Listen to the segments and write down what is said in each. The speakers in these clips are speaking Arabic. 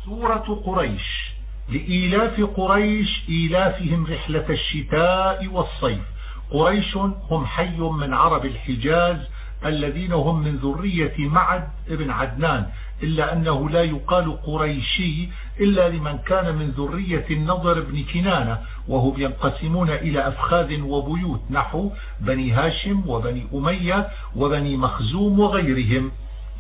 سورة قريش. لإيلاف قريش إيلافهم رحلة الشتاء والصيف. قريش هم حي من عرب الحجاز الذين هم من ذرية معد ابن عدنان، إلا أنه لا يقال قريشي إلا لمن كان من ذرية النضر بن كنانة، وهم ينقسمون إلى أفخاذ وبيوت نحو بني هاشم وبني أمية وبني مخزوم وغيرهم.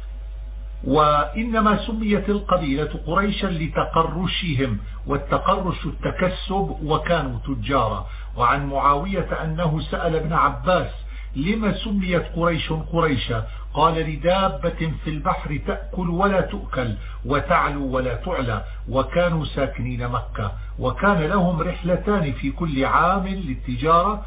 وإنما سميت القبيلة قريشا لتقرشهم، والتقرش التكسب، وكانوا تجارا. وعن معاوية أنه سأل ابن عباس لما سميت قريش قريشا؟ قال لدابة في البحر تأكل ولا تؤكل وتعلو ولا تعلى، وكانوا ساكنين مكة. وكان لهم رحلتان في كل عام للتجارة،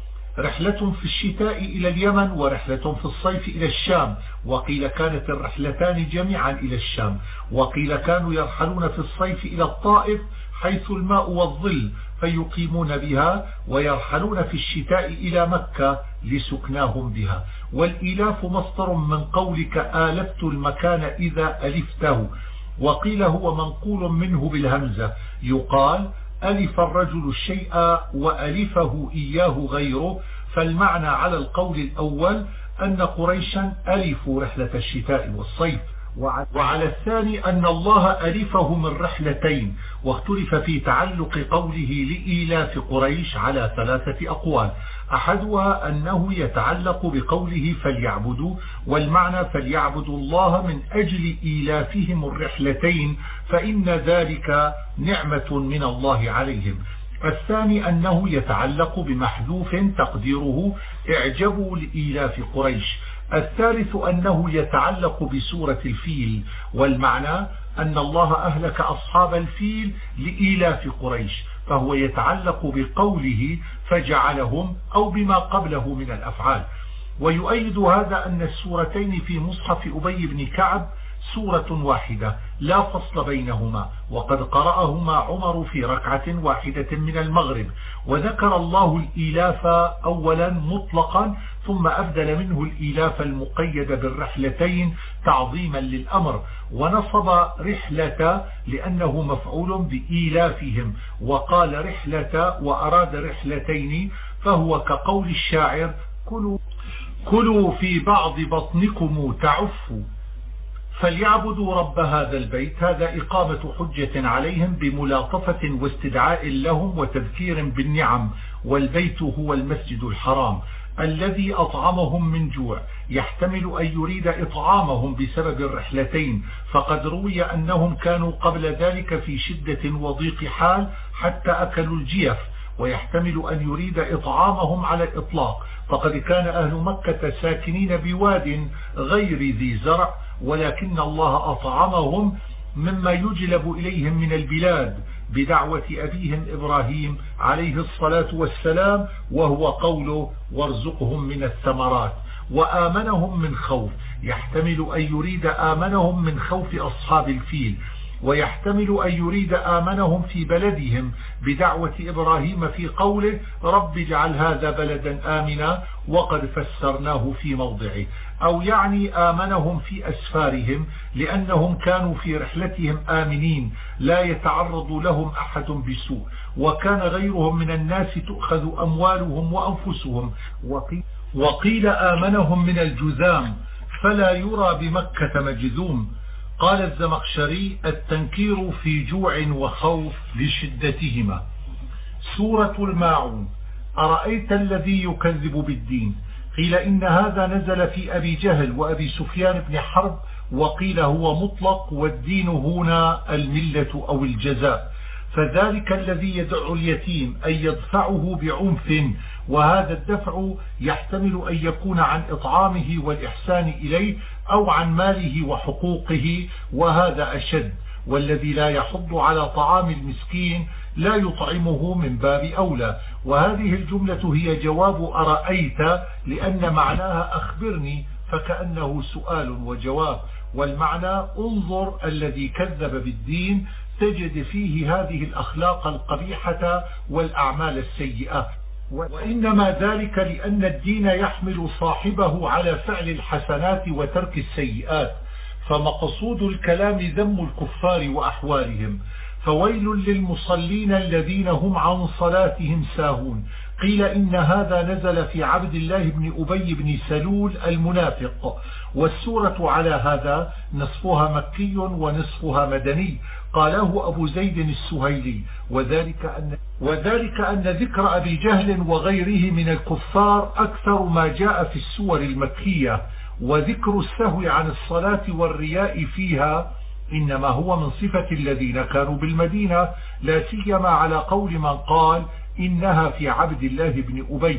رحلة في الشتاء إلى اليمن ورحلة في الصيف إلى الشام. وقيل كانت الرحلتان جميعا إلى الشام، وقيل كانوا يرحلون في الصيف إلى الطائف حيث الماء والظل فيقيمون بها، ويرحلون في الشتاء إلى مكة لسكناهم بها. والإلاف مصدر من قولك آلفت المكان إذا ألفته، وقيل هو منقول منه بالهمزة، يقال ألف الرجل الشيء وألفه إياه غيره. فالمعنى على القول الأول أن قريشا ألفوا رحلة الشتاء والصيف، وعلى الثاني أن الله ألفه من رحلتين. واختلف في تعلق قوله لإيلاف قريش على 3 أقوال، أحدها أنه يتعلق بقوله فليعبدوا، والمعنى فليعبدوا الله من أجل إيلافهم الرحلتين، فإن ذلك نعمة من الله عليهم. الثاني أنه يتعلق بمحذوف تقديره اعجبوا لإيلاف قريش. الثالث أنه يتعلق بسورة الفيل، والمعنى أن الله أهلك أصحاب الفيل لإيلاف قريش، فهو يتعلق بقوله فجعلهم أو بما قبله من الأفعال. ويؤيد هذا أن السورتين في مصحف أبي بن كعب سورة واحدة لا فصل بينهما، وقد قرأهما عمر في ركعة واحدة من المغرب. وذكر الله الإيلاف أولا مطلقا، ثم أبدل منه الإيلاف المقيد بالرحلتين تعظيما للأمر، ونصب رحلة لأنه مفعول بإيلافهم، وقال رحلة وأراد رحلتين، فهو كقول الشاعر كلوا في بعض بطنكم تعفوا. فليعبدوا رب هذا البيت، هذا إقامة حجة عليهم بملاطفة واستدعاء لهم وتذكير بالنعم. والبيت هو المسجد الحرام الذي أطعمهم من جوع، يحتمل أن يريد إطعامهم بسبب الرحلتين، فقد روي أنهم كانوا قبل ذلك في شدة وضيق حال حتى أكلوا الجيف، ويحتمل أن يريد إطعامهم على الإطلاق، فقد كان أهل مكة ساكنين بواد غير ذي زرع، ولكن الله أطعمهم مما يجلب إليهم من البلاد بدعوة أبيهم إبراهيم عليه الصلاة والسلام، وهو قوله وارزقهم من الثمرات. وآمنهم من خوف، يحتمل أن يريد آمنهم من خوف أصحاب الفيل، ويحتمل أن يريد آمنهم في بلدهم بدعوة إبراهيم في قوله رب اجعل هذا بلدا آمنا، وقد فسرناه في موضعه. أو يعني آمنهم في أسفارهم، لأنهم كانوا في رحلتهم آمنين لا يتعرض لهم أحد بسوء، وكان غيرهم من الناس تؤخذ أموالهم وأنفسهم. وقيل آمنهم من الجذام، فلا يرى بمكة مجذوم. قال الزمخشري التنكير في جوع وخوف لشدتهما. سورة الماعون. أرأيت الذي يكذب بالدين؟ قيل إن هذا نزل في أبي جهل وأبي سفيان بن حرب، وقيل هو مطلق، والدين هنا الملة أو الجزاء. فذلك الذي يدع اليتيم أن يدفعه بعنف، وهذا الدفع يحتمل أن يكون عن إطعامه والإحسان إليه، أو عن ماله وحقوقه، وهذا أشد. والذي لا يحض على طعام المسكين لا يطعمه من باب أولى. وهذه الجملة هي جواب أرأيت، لأن معناها أخبرني، فكأنه سؤال وجواب. والمعنى انظر الذي كذب بالدين، تجد فيه هذه الأخلاق القبيحة والأعمال السيئة. وإنما ذلك لأن الدين يحمل صاحبه على فعل الحسنات وترك السيئات، فمقصود الكلام ذم الكفار وأحوالهم. فويل للمصلين الذين هم عن صلاتهم ساهون. قيل إن هذا نزل في عبد الله بن أبي بن سلول المنافق، والسورة على هذا نصفها مكي ونصفها مدني. قاله أبو زيد السهيلي، وذلك أن ذكر أبي جهل وغيره من الكفار أكثر ما جاء في السور المكية، وذكر السهو عن الصلاة والرياء فيها إنما هو من صفة الذين كانوا بالمدينة، لا سيما على قول من قال إنها في عبد الله بن أبي،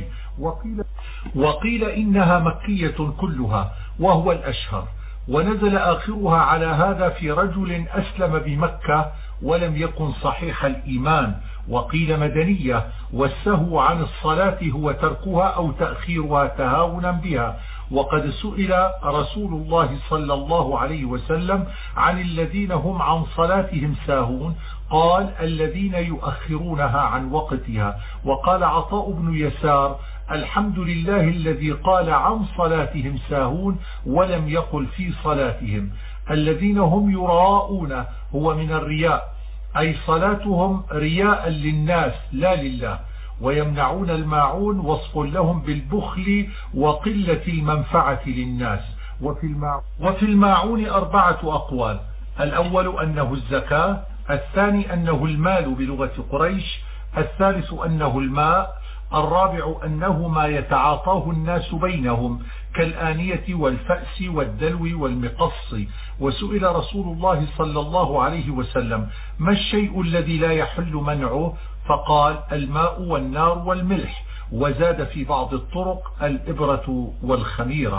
وقيل إنها مكية كلها وهو الأشهر. ونزل آخرها على هذا في رجل أسلم بمكة ولم يكن صحيح الإيمان. وقيل مدنية، والسهو عن الصلاة هو تركها أو تأخيرها تهاونا بها. وقد سئل رسول الله صلى الله عليه وسلم عن الذين هم عن صلاتهم ساهون، قال الذين يؤخرونها عن وقتها. وقال عطاء بن يسار الحمد لله الذي قال عن صلاتهم ساهون ولم يقل في صلاتهم. الذين هم يراءون هو من الرياء، أي صلاتهم رياء للناس لا لله. ويمنعون الماعون وصف لهم بالبخل وقلة المنفعة للناس. وفي الماعون 4 أقوال: الأول أنه الزكاة، الثاني أنه المال بلغة قريش، الثالث أنه الماء، الرابع أنه ما يتعاطاه الناس بينهم كالآنية والفأس والدلو والمقص. وسئل رسول الله صلى الله عليه وسلم ما الشيء الذي لا يحل منعه؟ فقال الماء والنار والملح، وزاد في بعض الطرق الإبرة والخميرة.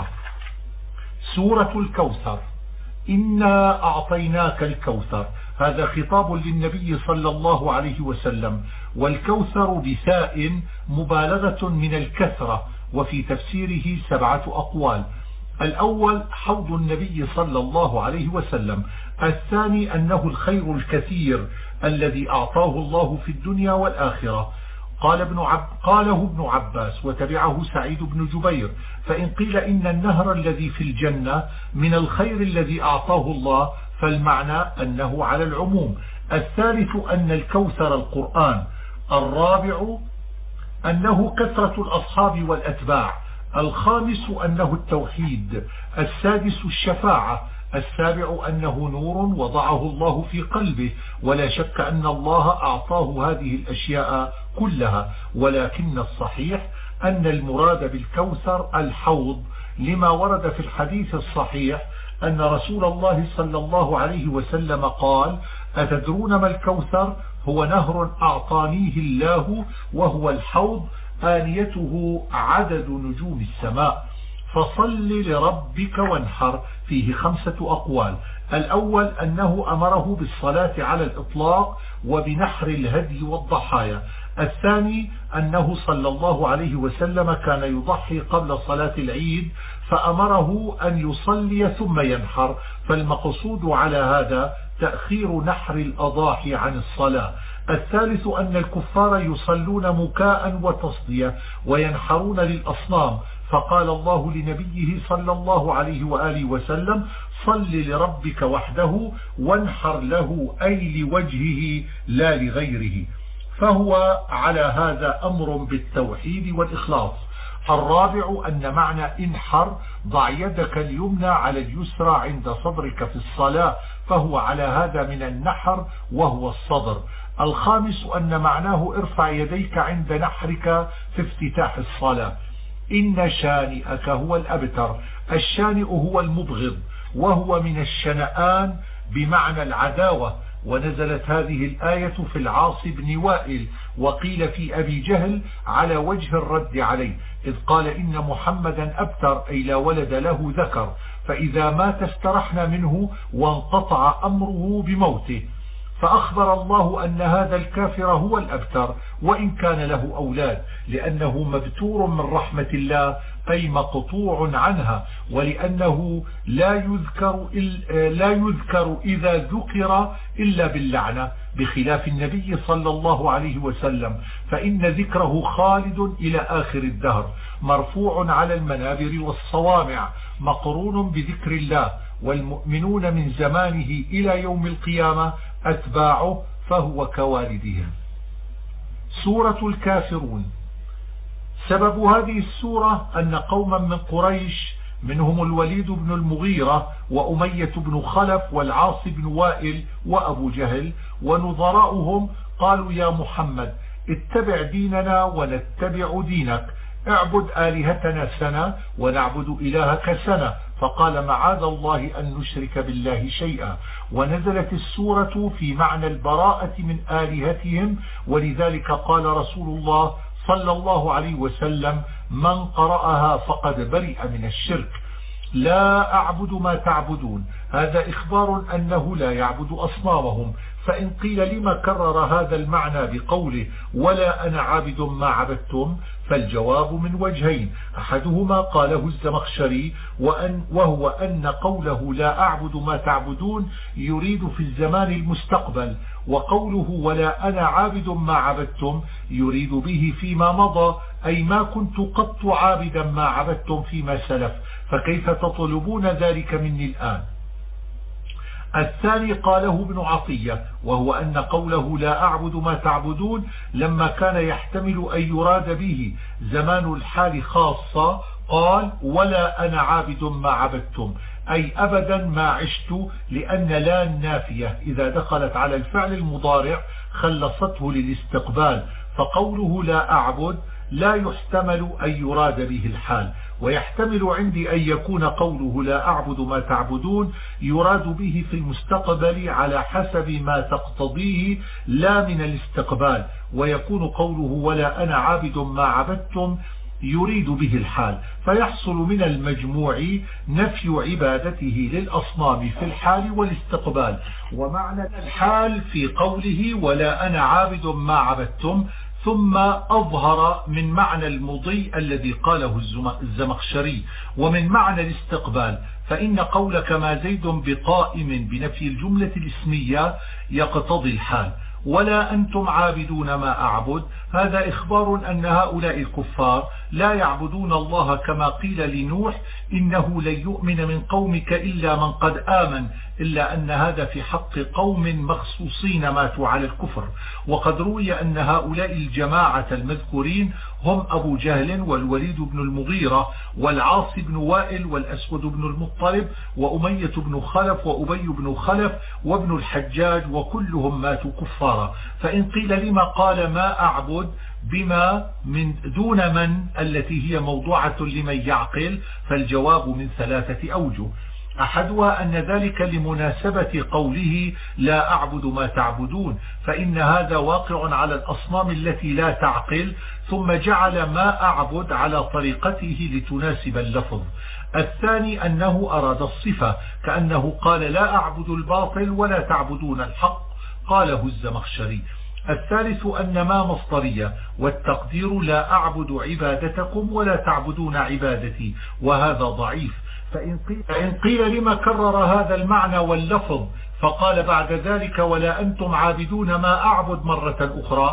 سورة الكوثر. إنا أعطيناك الكوثر، هذا خطاب للنبي صلى الله عليه وسلم. والكوثر بثاء مبالغة من الكثرة، وفي تفسيره 7 أقوال: الأول حوض النبي صلى الله عليه وسلم، الثاني أنه الخير الكثير الذي أعطاه الله في الدنيا والآخرة. قاله ابن عباس وتبعه سعيد بن جبير. فإن قيل إن النهر الذي في الجنة من الخير الذي أعطاه الله فالمعنى أنه على العموم. الثالث أن الكوثر القرآن. الرابع أنه كثرة الأصحاب والأتباع. الخامس أنه التوحيد. السادس الشفاعة. السابع أنه نور وضعه الله في قلبه، ولا شك أن الله أعطاه هذه الأشياء كلها، ولكن الصحيح أن المراد بالكوثر الحوض، لما ورد في الحديث الصحيح أن رسول الله صلى الله عليه وسلم قال: أتدرون ما الكوثر؟ هو نهر أعطانيه الله، وهو الحوض آنيته عدد نجوم السماء. فصل لربك وانحر، فيه 5 أقوال: الأول أنه أمره بالصلاة على الإطلاق وبنحر الهدي والضحايا. الثاني أنه صلى الله عليه وسلم كان يضحي قبل صلاة العيد فأمره أن يصلي ثم ينحر، فالمقصود على هذا تأخير نحر الأضاحي عن الصلاة. الثالث أن الكفار يصلون مكاء وتصدية وينحرون للأصنام، فقال الله لنبيه صلى الله عليه وآله وسلم: صل لربك وحده وانحر له، أي لوجهه لا لغيره. فهو على هذا أمر بالتوحيد والإخلاص. الرابع أن معنى انحر ضع يدك اليمنى على اليسرى عند صدرك في الصلاة، فهو على هذا من النحر وهو الصدر. الخامس أن معناه ارفع يديك عند نحرك في افتتاح الصلاة. إن شانئك هو الأبتر. الشانئ هو المبغض، وهو من الشنآن بمعنى العداوة. ونزلت هذه الآية في العاص بن وائل، وقيل في أبي جهل على وجه الرد عليه، إذ قال إن محمدا أبتر، أي لا ولد له ذكر، فإذا مات استرحنا منه وانقطع أمره بموته. فأخبر الله أن هذا الكافر هو الأبتر وإن كان له أولاد، لأنه مبتور من رحمة الله، أي مقطوع عنها، ولأنه لا يذكر إذا ذكر إلا باللعنة، بخلاف النبي صلى الله عليه وسلم، فإن ذكره خالد إلى آخر الدهر، مرفوع على المنابر والصوامع، مقرون بذكر الله، والمؤمنون من زمانه إلى يوم القيامة أتباعه فهو كوالدهم. سورة الكافرون. سبب هذه السورة أن قوما من قريش منهم الوليد بن المغيرة وأمية بن خلف والعاص بن وائل وأبو جهل ونظراؤهم قالوا يا محمد اتبع ديننا ونتبع دينك، اعبد آلهتنا سنة ونعبد إلهك سنة. فقال معاذ الله أن نشرك بالله شيئا. ونزلت السورة في معنى البراءة من آلهتهم، ولذلك قال رسول الله صلى الله عليه وسلم من قرأها فقد برئ من الشرك. لا أعبد ما تعبدون، هذا إخبار أنه لا يعبد أصنامهم. فإن قيل لما كرر هذا المعنى بقوله ولا أنا عابد ما عبدتم، فالجواب من وجهين، أحدهما قاله الزمخشري وهو أن قوله لا أعبد ما تعبدون يريد في الزمان المستقبل، وقوله ولا أنا عابد ما عبدتم يريد به فيما مضى، أي ما كنت قط عابدا ما عبدتم فيما سلف، فكيف تطلبون ذلك مني الآن؟ الثاني قاله ابن عطية وهو أن قوله لا أعبد ما تعبدون لما كان يحتمل أن يراد به زمان الحال خاصة قال ولا أنا عابد ما عبدتم، أي أبدا ما عشت، لأن لا النافية إذا دخلت على الفعل المضارع خلصته للاستقبال، فقوله لا أعبد لا يحتمل أن يراد به الحال، ويحتمل عندي أن يكون قوله لا أعبد ما تعبدون يراد به في المستقبل على حسب ما تقتضيه لا من الاستقبال، ويكون قوله ولا أنا عابد ما عبدتم يريد به الحال، فيحصل من المجموع نفي عبادته للأصنام في الحال والاستقبال. ومعنى الحال في قوله ولا أنا عابد ما عبدتم ثم أظهر من معنى المضي الذي قاله الزمخشري ومن معنى الاستقبال، فإن قولك ما زيد بقائم بنفي الجملة الاسمية يقتضي الحال. ولا أنتم عابدون ما أعبد، هذا إخبار أن هؤلاء الكفار لا يعبدون الله كما قيل لنوح إنه لن يؤمن من قومك إلا من قد آمن، إلا أن هذا في حق قوم مخصوصين ماتوا على الكفر. وقد روي أن هؤلاء الجماعة المذكورين هم أبو جهل والوليد بن المغيرة والعاص بن وائل والأسود بن المطلب وأمية بن خلف وأبي بن خلف وابن الحجاج، وكلهم ماتوا كفارا. فإن قيل لما قال ما أعبد بما من دون من التي هي موضوعة لمن يعقل، فالجواب من ثلاثة أوجه. أحدها أن ذلك لمناسبة قوله لا أعبد ما تعبدون، فإن هذا واقع على الأصنام التي لا تعقل، ثم جعل ما أعبد على طريقته لتناسب اللفظ. الثاني أنه أراد الصفة، كأنه قال لا أعبد الباطل ولا تعبدون الحق، قاله الزمخشري. الثالث أن ما مصدرية، والتقدير لا أعبد عبادتكم ولا تعبدون عبادتي، وهذا ضعيف. فإن قيل لما كرر هذا المعنى واللفظ فقال بعد ذلك ولا أنتم عابدون ما أعبد مرة أخرى،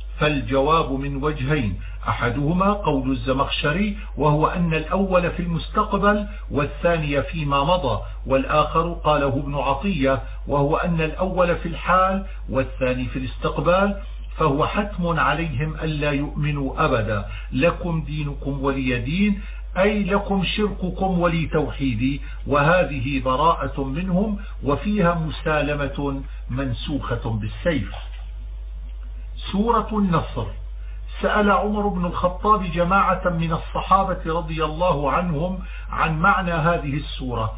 فالجواب من وجهين، أحدهما قول الزمخشري وهو أن الأول في المستقبل والثاني فيما مضى، والآخر قاله ابن عطية وهو أن الأول في الحال والثاني في الاستقبال، فهو حتم عليهم ألا يؤمنوا أبدا، لكم دينكم ولي دين، أي لكم شرككم ولي توحيدي، وهذه براءة منهم وفيها مسالمة منسوخة بالسيف. سورة النصر. سأل عمر بن الخطاب جماعة من الصحابة رضي الله عنهم عن معنى هذه السورة،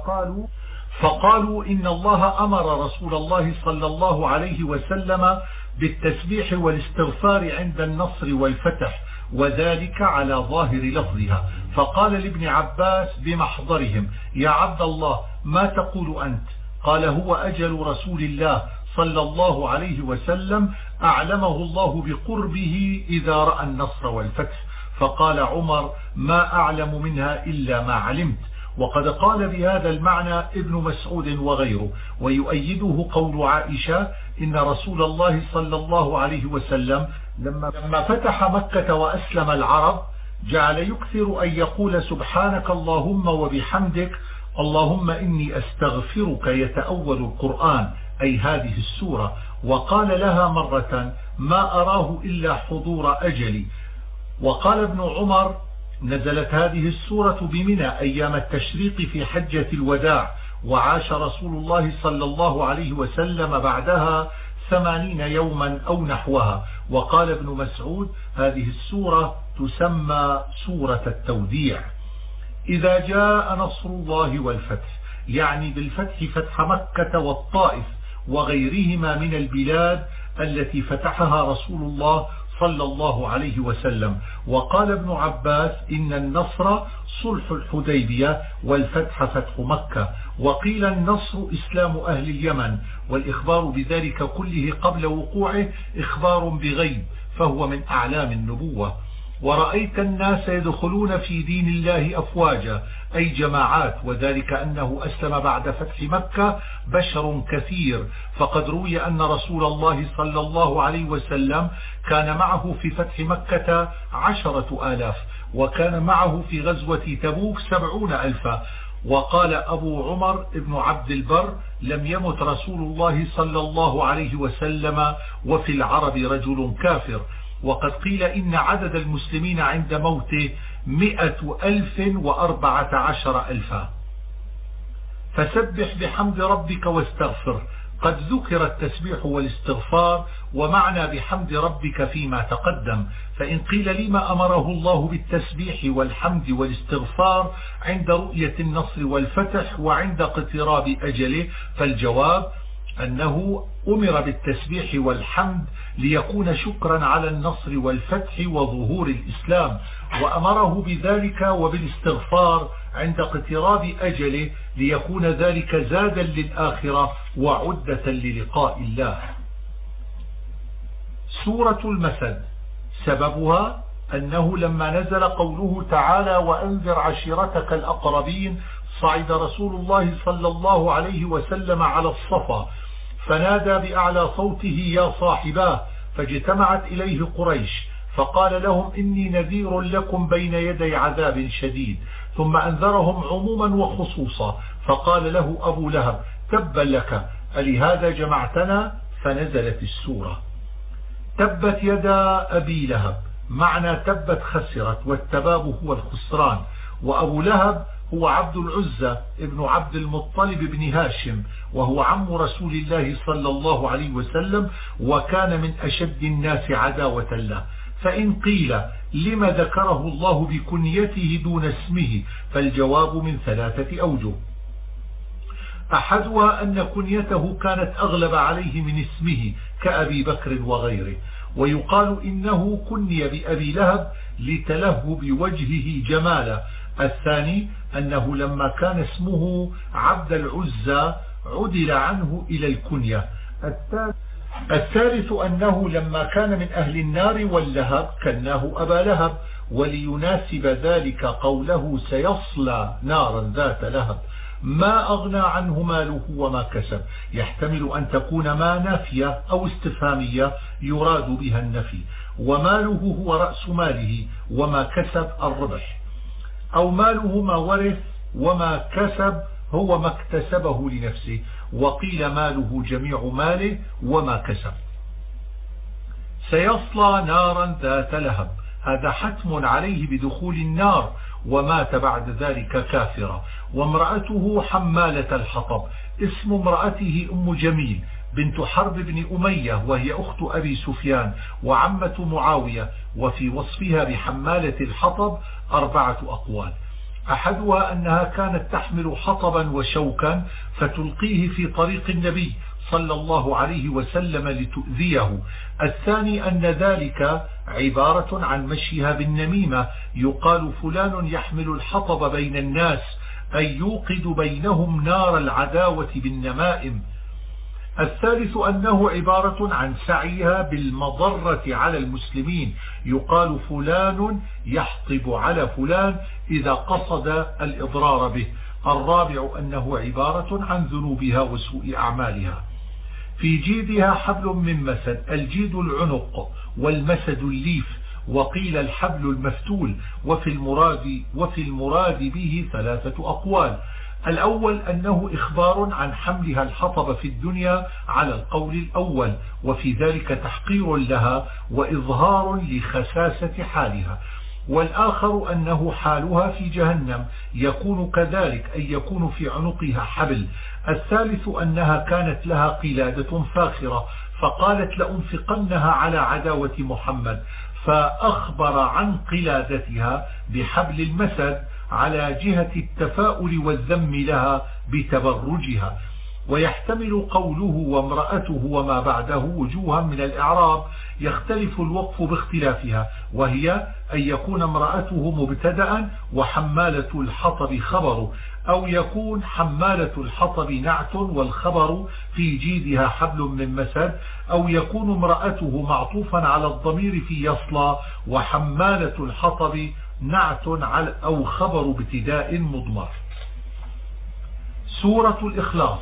فقالوا إن الله أمر رسول الله صلى الله عليه وسلم بالتسبيح والاستغفار عند النصر والفتح، وذلك على ظاهر لفظها. فقال لابن عباس بمحضرهم يا عبد الله ما تقول أنت؟ قال هو أجل رسول الله صلى الله عليه وسلم أعلمه الله بقربه إذا رأى النصر والفتح. فقال عمر ما أعلم منها إلا ما علمت. وقد قال بهذا المعنى ابن مسعود وغيره، ويؤيده قول عائشة إن رسول الله صلى الله عليه وسلم لما فتح مكة وأسلم العرب جعل يكثر أن يقول سبحانك اللهم وبحمدك اللهم إني أستغفرك يتأول القرآن أي هذه السورة. وقال لها مرة ما أراه إلا حضور أجلي. وقال ابن عمر نزلت هذه السورة بمنى أيام التشريق في حجة الوداع، وعاش رسول الله صلى الله عليه وسلم بعدها 80 يوما أو نحوها. وقال ابن مسعود هذه السورة تسمى سورة التوديع. إذا جاء نصر الله والفتح، يعني بالفتح فتح مكة والطائف وغيرهما من البلاد التي فتحها رسول الله صلى الله عليه وسلم. وقال ابن عباس إن النصر صلح الحديبية والفتح فتح مكة. وقيل النصر إسلام أهل اليمن، والإخبار بذلك كله قبل وقوعه إخبار بغيب، فهو من أعلام النبوة. ورأيت الناس يدخلون في دين الله أفواجا أي جماعات، وذلك أنه أسلم بعد فتح مكة بشر كثير. فقد روي أن رسول الله صلى الله عليه وسلم كان معه في فتح مكة 10,000، وكان معه في غزوة تبوك 70,000. وقال أبو عمر ابن عبد البر لم يمت رسول الله صلى الله عليه وسلم وفي العرب رجل كافر. وقد قيل إن عدد المسلمين عند موته 114,000. فسبح بحمد ربك واستغفر. قد ذكر التسبيح والاستغفار ومعنى بحمد ربك فيما تقدم. فإن قيل لما أمره الله بالتسبيح والحمد والاستغفار عند رؤية النصر والفتح وعند اقتراب أجله، فالجواب أنه أمر بالتسبيح والحمد ليكون شكرا على النصر والفتح وظهور الإسلام، وأمره بذلك وبالاستغفار عند اقتراب أجله ليكون ذلك زادا للآخرة وعدة للقاء الله. سورة المسد سببها أنه لما نزل قوله تعالى وأنذر عشيرتك الأقربين صعد رسول الله صلى الله عليه وسلم على الصفا فنادى بأعلى صوته يا صاحباه، فاجتمعت إليه قريش فقال لهم إني نذير لكم بين يدي عذاب شديد، ثم أنذرهم عموما وخصوصا. فقال له أبو لهب تبا لك ألهذا جمعتنا؟ فنزلت السورة. تبت يدا أبي لهب، معنى تبت خسرت، والتباب هو الخسران. وأبو لهب هو عبد العزة ابن عبد المطلب بن هاشم، وهو عم رسول الله صلى الله عليه وسلم، وكان من أشد الناس عداوة له. فإن قيل لما ذكره الله بكنيته دون اسمه، فالجواب من 3 أوجه. أحدها أن كنيته كانت أغلب عليه من اسمه كأبي بكر وغيره، ويقال إنه كني بأبي لهب لتلهب وجهه جمالا. الثاني أنه لما كان اسمه عبد العزى عدل عنه إلى الكنية. الثالث أنه لما كان من أهل النار واللهب كناه أبا لهب، وليناسب ذلك قوله سيصلى نارا ذات لهب ما أغنى عنه ماله وما كسب، يحتمل أن تكون ما نافية أو استفهامية يراد بها النفي، وماله هو رأس ماله وما كسب الربح، أو ماله ما ورث وما كسب هو ما اكتسبه لنفسه، وقيل ماله جميع ماله وما كسب. سيصلى نارا ذات لهب، هذا حتم عليه بدخول النار، ومات بعد ذلك كافرا. وامرأته حمالة الحطب، اسم امرأته أم جميل بنت حرب بن أمية، وهي أخت أبي سفيان وعمة معاوية. وفي وصفها بحمالة الحطب 4 أقوال. أحدها أنها كانت تحمل حطبا وشوكا فتلقيه في طريق النبي صلى الله عليه وسلم لتؤذيه. الثاني أن ذلك عبارة عن مشيها بالنميمة، يقال فلان يحمل الحطب بين الناس، أي يوقد بينهم نار العداوة بالنمائم. الثالث أنه عبارة عن سعيها بالمضرة على المسلمين، يقال فلان يحطب على فلان إذا قصد الإضرار به. الرابع أنه عبارة عن ذنوبها وسوء أعمالها. في جيدها حبل من مسد، الجيد العنق والمسد الليف، وقيل الحبل المفتول. وفي المراد به 3 أقوال. الأول أنه إخبار عن حملها الحطب في الدنيا على القول الأول، وفي ذلك تحقير لها وإظهار لخساسة حالها. والآخر أنه حالها في جهنم يكون كذلك، أي يكون في عنقها حبل. الثالث أنها كانت لها قلادة فاخرة فقالت لأنفقنها على عداوة محمد، فأخبر عن قلادتها بحبل المسد على جهة التفاؤل والذم لها بتبرجها. ويحتمل قوله وامرأته وما بعده وجوها من الإعراب يختلف الوقف باختلافها، وهي أن يكون امرأته مبتدأ وحمالة الحطب خبر، أو يكون حمالة الحطب نعت والخبر في جيدها حبل من مسد، أو يكون امرأته معطوفا على الضمير في يصلى وحمالة الحطب نعت أو خبر ابتداء مضمر. سورة الإخلاص.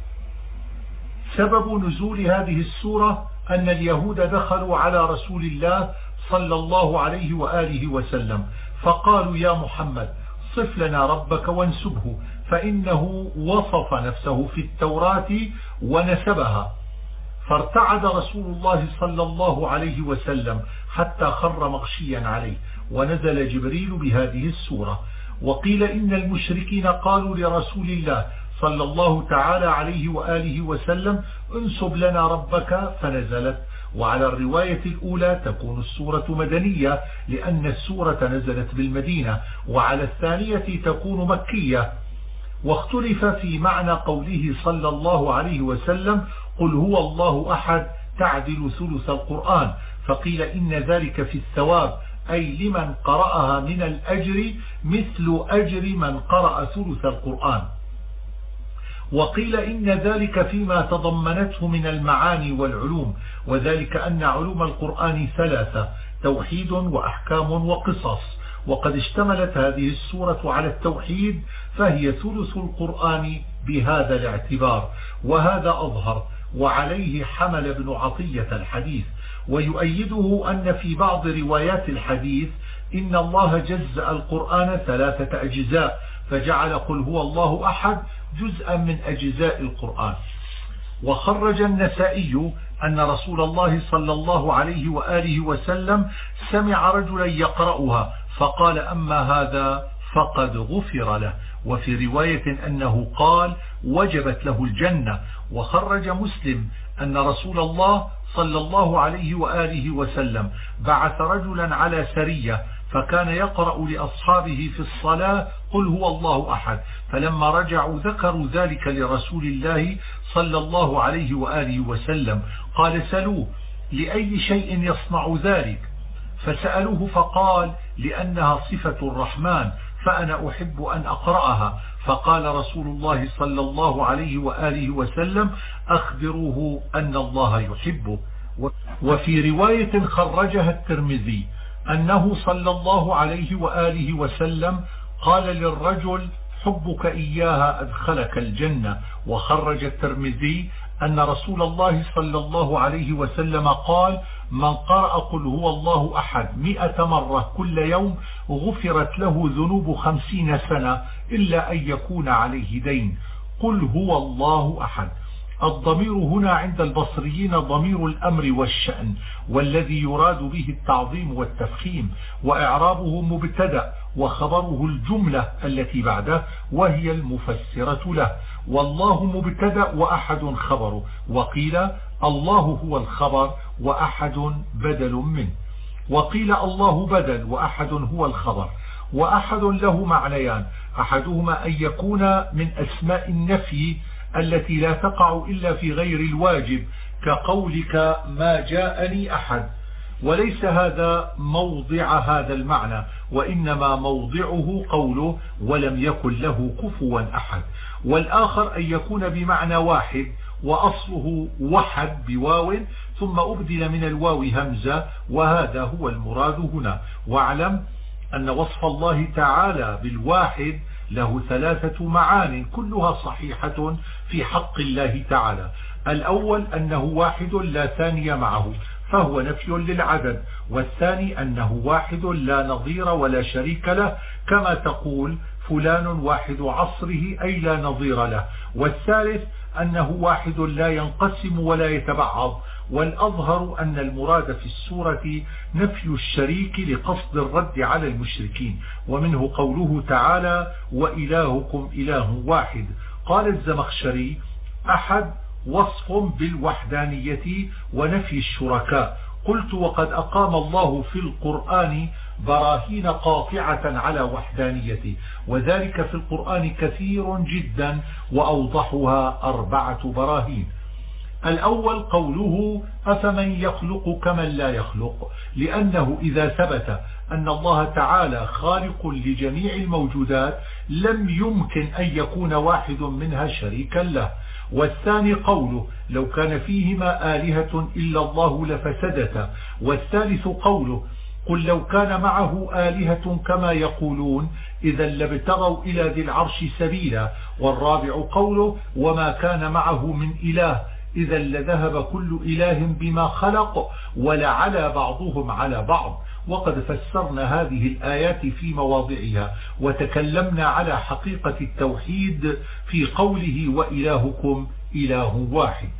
سبب نزول هذه السورة أن اليهود دخلوا على رسول الله صلى الله عليه وآله وسلم فقالوا يا محمد صف لنا ربك وانسبه، فإنه وصف نفسه في التوراة ونسبها. فارتعد رسول الله صلى الله عليه وسلم حتى خر مغشيا عليه، ونزل جبريل بهذه السورة. وقيل إن المشركين قالوا لرسول الله صلى الله تعالى عليه وآله وسلم انسب لنا ربك فنزلت. وعلى الرواية الأولى تكون السورة مدنية لأن السورة نزلت بالمدينة، وعلى الثانية تكون مكية. واختلف في معنى قوله صلى الله عليه وسلم قل هو الله أحد تعدل ثلث القرآن، فقيل إن ذلك في الثواب أي لمن قرأها من الأجر مثل أجر من قرأ ثلث القرآن. وقيل إن ذلك فيما تضمنته من المعاني والعلوم، وذلك أن علوم القرآن ثلاثة: توحيد وأحكام وقصص، وقد اشتملت هذه السورة على التوحيد فهي ثلث القرآن بهذا الاعتبار، وهذا أظهر، وعليه حمل ابن عطية الحديث. ويؤيده أن في بعض روايات الحديث إن الله جزأ القرآن ثلاثة أجزاء، فجعل قل هو الله أحد جزءا من أجزاء القرآن. وخرج النسائي أن رسول الله صلى الله عليه وآله وسلم سمع رجلا يقرأها فقال أما هذا فقد غفر له. وفي رواية أنه قال وجبت له الجنة. وخرج مسلم أن رسول الله صلى الله عليه وآله وسلم بعث رجلا على سرية فكان يقرأ لأصحابه في الصلاة قل هو الله أحد، فلما رجعوا ذكروا ذلك لرسول الله صلى الله عليه وآله وسلم قال سلوه لأي شيء يصنع ذلك، فسألوه فقال لأنها صفة الرحمن فأنا أحب أن أقرأها. فقال رسول الله صلى الله عليه وآله وسلم أخبروه أن الله يحبه. وفي رواية خرجها الترمذي أنه صلى الله عليه وآله وسلم قال للرجل حبك إياها أدخلك الجنة. وخرج الترمذي أن رسول الله صلى الله عليه وسلم قال من قرأ قل هو الله أحد 100 مرة كل يوم غفرت له ذنوب 50 سنة إلا أن يكون عليه دين. قل هو الله أحد. الضمير هنا عند البصريين ضمير الأمر والشأن، والذي يراد به التعظيم والتفخيم، وإعرابه مبتدأ وخبره الجملة التي بعده وهي المفسرة له. والله مبتدأ وأحد خبره، وقيل الله هو الخبر وأحد بدل منه، وقيل الله بدل وأحد هو الخبر. وأحد له معنيان: أحدهما أن يكون من أسماء النفي التي لا تقع إلا في غير الواجب كقولك ما جاءني أحد، وليس هذا موضع هذا المعنى، وإنما موضعه قوله ولم يكن له كفوا أحد. والآخر أن يكون بمعنى واحد وأصله وحد بواو ثم أبدل من الواو همزة، وهذا هو المراد هنا. واعلم أن وصف الله تعالى بالواحد له 3 معان كلها صحيحة في حق الله تعالى. الأول أنه واحد لا ثاني معه فهو نفي للعدد، والثاني أنه واحد لا نظير ولا شريك له كما تقول فلان واحد عصره أي لا نظير له. والثالث أنه واحد لا ينقسم ولا يتبعض. والأظهر أن المراد في السورة نفي الشريك لقصد الرد على المشركين، ومنه قوله تعالى وإلهكم إله واحد. قال الزمخشري أحد وصف بالوحدانية ونفي الشركاء. قلت وقد أقام الله في القرآن براهين قاطعة على وحدانيته، وذلك في القرآن كثير جدا، وأوضحها 4 براهين. الأول قوله أفمن يخلق كمن لا يخلق، لأنه إذا ثبت أن الله تعالى خالق لجميع الموجودات لم يمكن أن يكون واحد منها شريكا له. والثاني قوله لو كان فيهما آلهة إلا الله لفسدتا. والثالث قوله قل لو كان معه آلهة كما يقولون إذا لابتغوا إلى ذي العرش سبيلا. والرابع قوله وما كان معه من إله إذا لذهب كل إله بما خلق ولعلى بعضهم على بعض. وقد فسرنا هذه الآيات في مواضعها، وتكلمنا على حقيقة التوحيد في قوله وإلهكم إله واحد.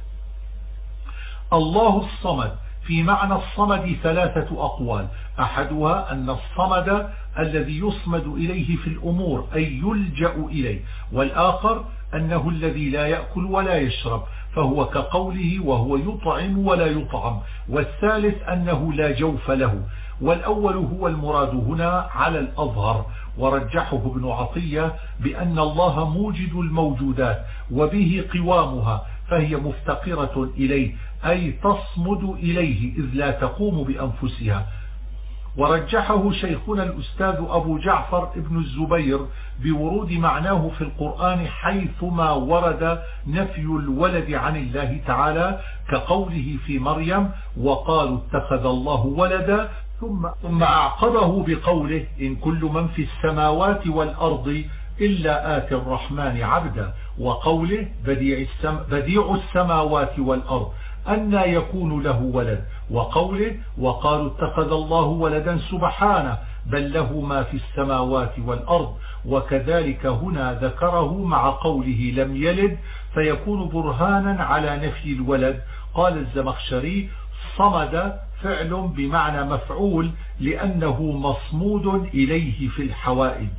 الله الصمد. في معنى الصمد 3 أقوال، أحدها أن الصمد الذي يصمد إليه في الأمور أي يلجأ إليه، والآخر أنه الذي لا يأكل ولا يشرب فهو كقوله وهو يطعم ولا يطعم. والثالث أنه لا جوف له. والأول هو المراد هنا على الأظهر، ورجحه ابن عطية بأن الله موجد الموجودات وبه قوامها، فهي مفتقرة إليه أي تصمد إليه إذ لا تقوم بأنفسها. ورجحه شيخنا الأستاذ أبو جعفر ابن الزبير بورود معناه في القرآن حيثما ورد نفي الولد عن الله تعالى، كقوله في مريم وقالوا اتخذ الله ولدا، ثم أعقبه بقوله إن كل من في السماوات والأرض إلا آتي الرحمن عبدا، وقوله بديع السماوات والأرض أنى يكون له ولد، وقوله وقالوا اتخذ الله ولدا سبحانه بل له ما في السماوات والأرض. وكذلك هنا ذكره مع قوله لم يلد فيكون برهانا على نفي الولد. قال الزمخشري صمد فعل بمعنى مفعول لأنه مصمود إليه في الحوائج.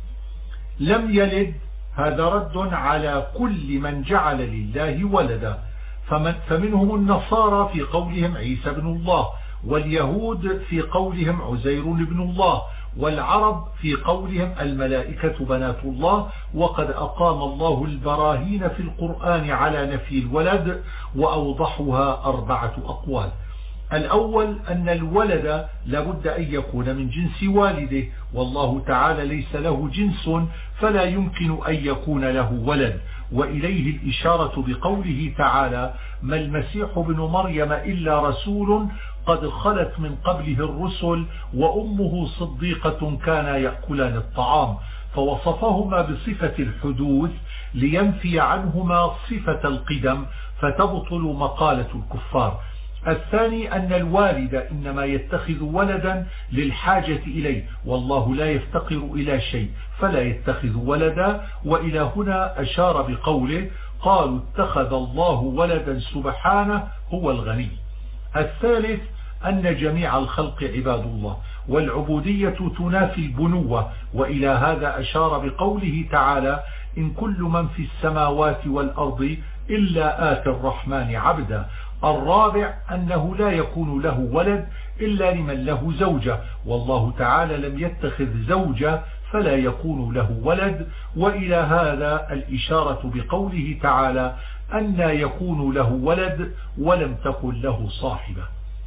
لم يلد هذا رد على كل من جعل لله ولدا، فمنهم النصارى في قولهم عيسى بن الله، واليهود في قولهم عزير بن الله، والعرب في قولهم الملائكة بنات الله. وقد أقام الله البراهين في القرآن على نفي الولد، وأوضحها 4 أقوال. الأول أن الولد لابد أن يكون من جنس والده، والله تعالى ليس له جنس فلا يمكن أن يكون له ولد. وإليه الإشارة بقوله تعالى ما المسيح بن مريم إلا رسول قد خلت من قبله الرسل وأمه صديقة كانا يأكلان الطعام، فوصفهما بصفة الحدوث لينفي عنهما صفة القدم فتبطل مقالة الكفار. الثاني أن الوالد إنما يتخذ ولدا للحاجة إليه، والله لا يفتقر إلى شيء فلا يتخذ ولدا. وإلى هنا أشار بقوله قالوا اتخذ الله ولدا سبحانه هو الغني. الثالث أن جميع الخلق عباد الله، والعبودية تنافي البنوة، وإلى هذا أشار بقوله تعالى إن كل من في السماوات والأرض إلا آتي الرحمن عبدا. الرابع أنه لا يكون له ولد إلا لمن له زوجة، والله تعالى لم يتخذ زوجة فلا يكون له ولد. وإلى هذا الإشارة بقوله تعالى أن يكون له ولد ولم تكن له صاحبة.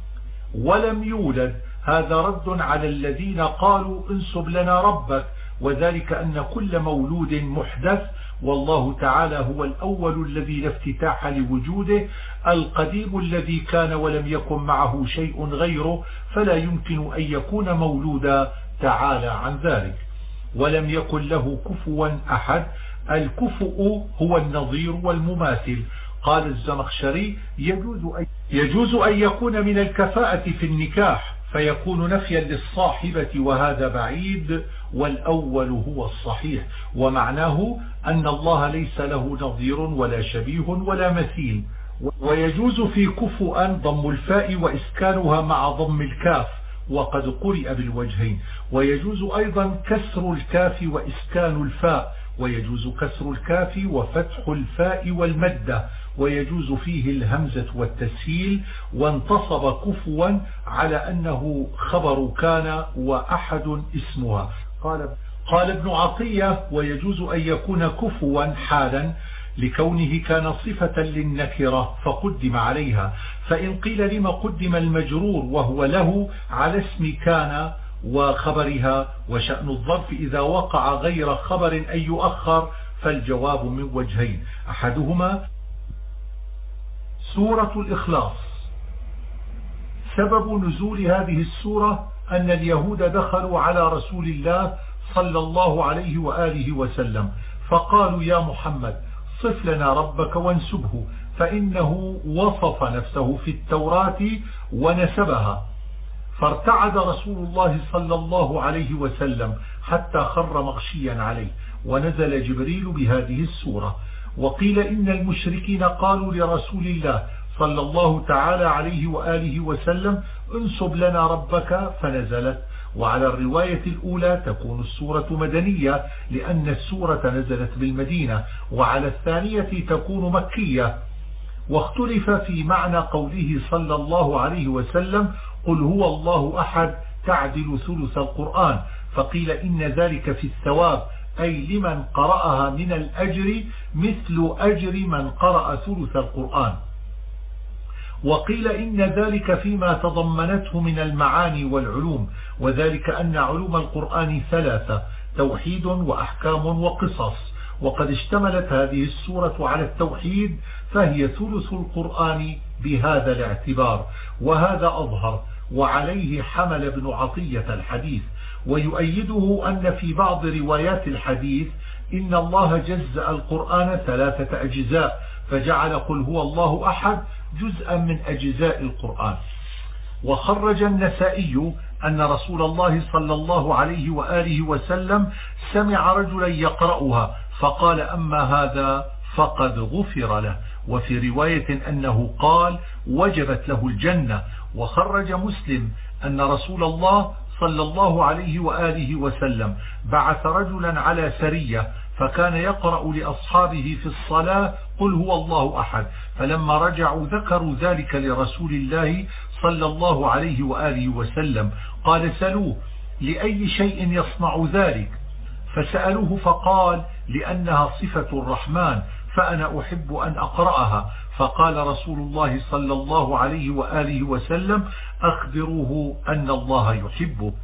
ولم يولد هذا رد على الذين قالوا انسب لنا ربك، وذلك أن كل مولود محدث، والله تعالى هو الأول الذي لا افتتاح لوجوده، القديم الذي كان ولم يكن معه شيء غيره، فلا يمكن أن يكون مولودا تعالى عن ذلك. ولم يكن له كفوا أحد. الكفؤ هو النظير والمماثل. قال الزمخشري يجوز أن يكون من الكفاءة في النكاح، فيكون نفيا للصاحبة وهذا بعيد، والأول هو الصحيح. ومعناه أن الله ليس له نظير ولا شبيه ولا مثيل. ويجوز في كفؤا ضم الفاء وإسكانها مع ضم الكاف، وقد قرئ بالوجهين. ويجوز أيضا كسر الكاف وإسكان الفاء، ويجوز كسر الكاف وفتح الفاء والمدة، ويجوز فيه الهمزة والتسهيل. وانتصب كفوا على أنه خبر كان وأحد اسمها. قال ابن عطية: ويجوز أن يكون كفوا حالا لكونه كان صفة للنكرة فقدم عليها. فإن قيل لما قدم المجرور وهو له على اسم كان وخبرها، وشأن الظرف إذا وقع غير خبر أن يؤخر، فالجواب من وجهين: أحدهما سورة الإخلاص. سبب نزول هذه السورة أن اليهود دخلوا على رسول الله صلى الله عليه وآله وسلم فقالوا: يا محمد صف لنا ربك وانسبه، فإنه وصف نفسه في التوراة ونسبها. فارتعد رسول الله صلى الله عليه وسلم حتى خر مغشيا عليه، ونزل جبريل بهذه السورة. وقيل إن المشركين قالوا لرسول الله صلى الله تعالى عليه وآله وسلم: انسب لنا ربك، فنزلت. وعلى الرواية الأولى تكون السورة مدنية لأن السورة نزلت بالمدينة، وعلى الثانية تكون مكية. واختلف في معنى قوله صلى الله عليه وسلم: قل هو الله أحد، تعدل ثلث القرآن. فقيل إن ذلك في الثواب، أي لمن قرأها من الأجر مثل أجر من قرأ ثلث القرآن. وقيل إن ذلك فيما تضمنته من المعاني والعلوم، وذلك أن علوم القرآن ثلاثة: توحيد وأحكام وقصص. وقد اشتملت هذه السورة على التوحيد، فهي ثلث القرآن بهذا الاعتبار، وهذا أظهر. وعليه حمل ابن عطية الحديث. ويؤيده أن في بعض روايات الحديث إن الله جزأ القرآن 3 أجزاء، فجعل قل هو الله أحد جزءا من أجزاء القرآن. وخرج النسائي أن رسول الله صلى الله عليه وآله وسلم سمع رجلا يقرأها فقال: أما هذا فقد غفر له. وفي رواية أنه قال: وجبت له الجنة. وخرج مسلم أن رسول الله صلى الله عليه وآله وسلم بعث رجلا على سرية، فكان يقرأ لأصحابه في الصلاة: قل هو الله أحد. فلما رجعوا ذكروا ذلك لرسول الله صلى الله عليه وآله وسلم، قال: سألوه لأي شيء يصنع ذلك؟ فسألوه فقال: لأنها صفة الرحمن، فأنا أحب أن أقرأها. فقال رسول الله صلى الله عليه وآله وسلم: أخبروه أن الله يحبه.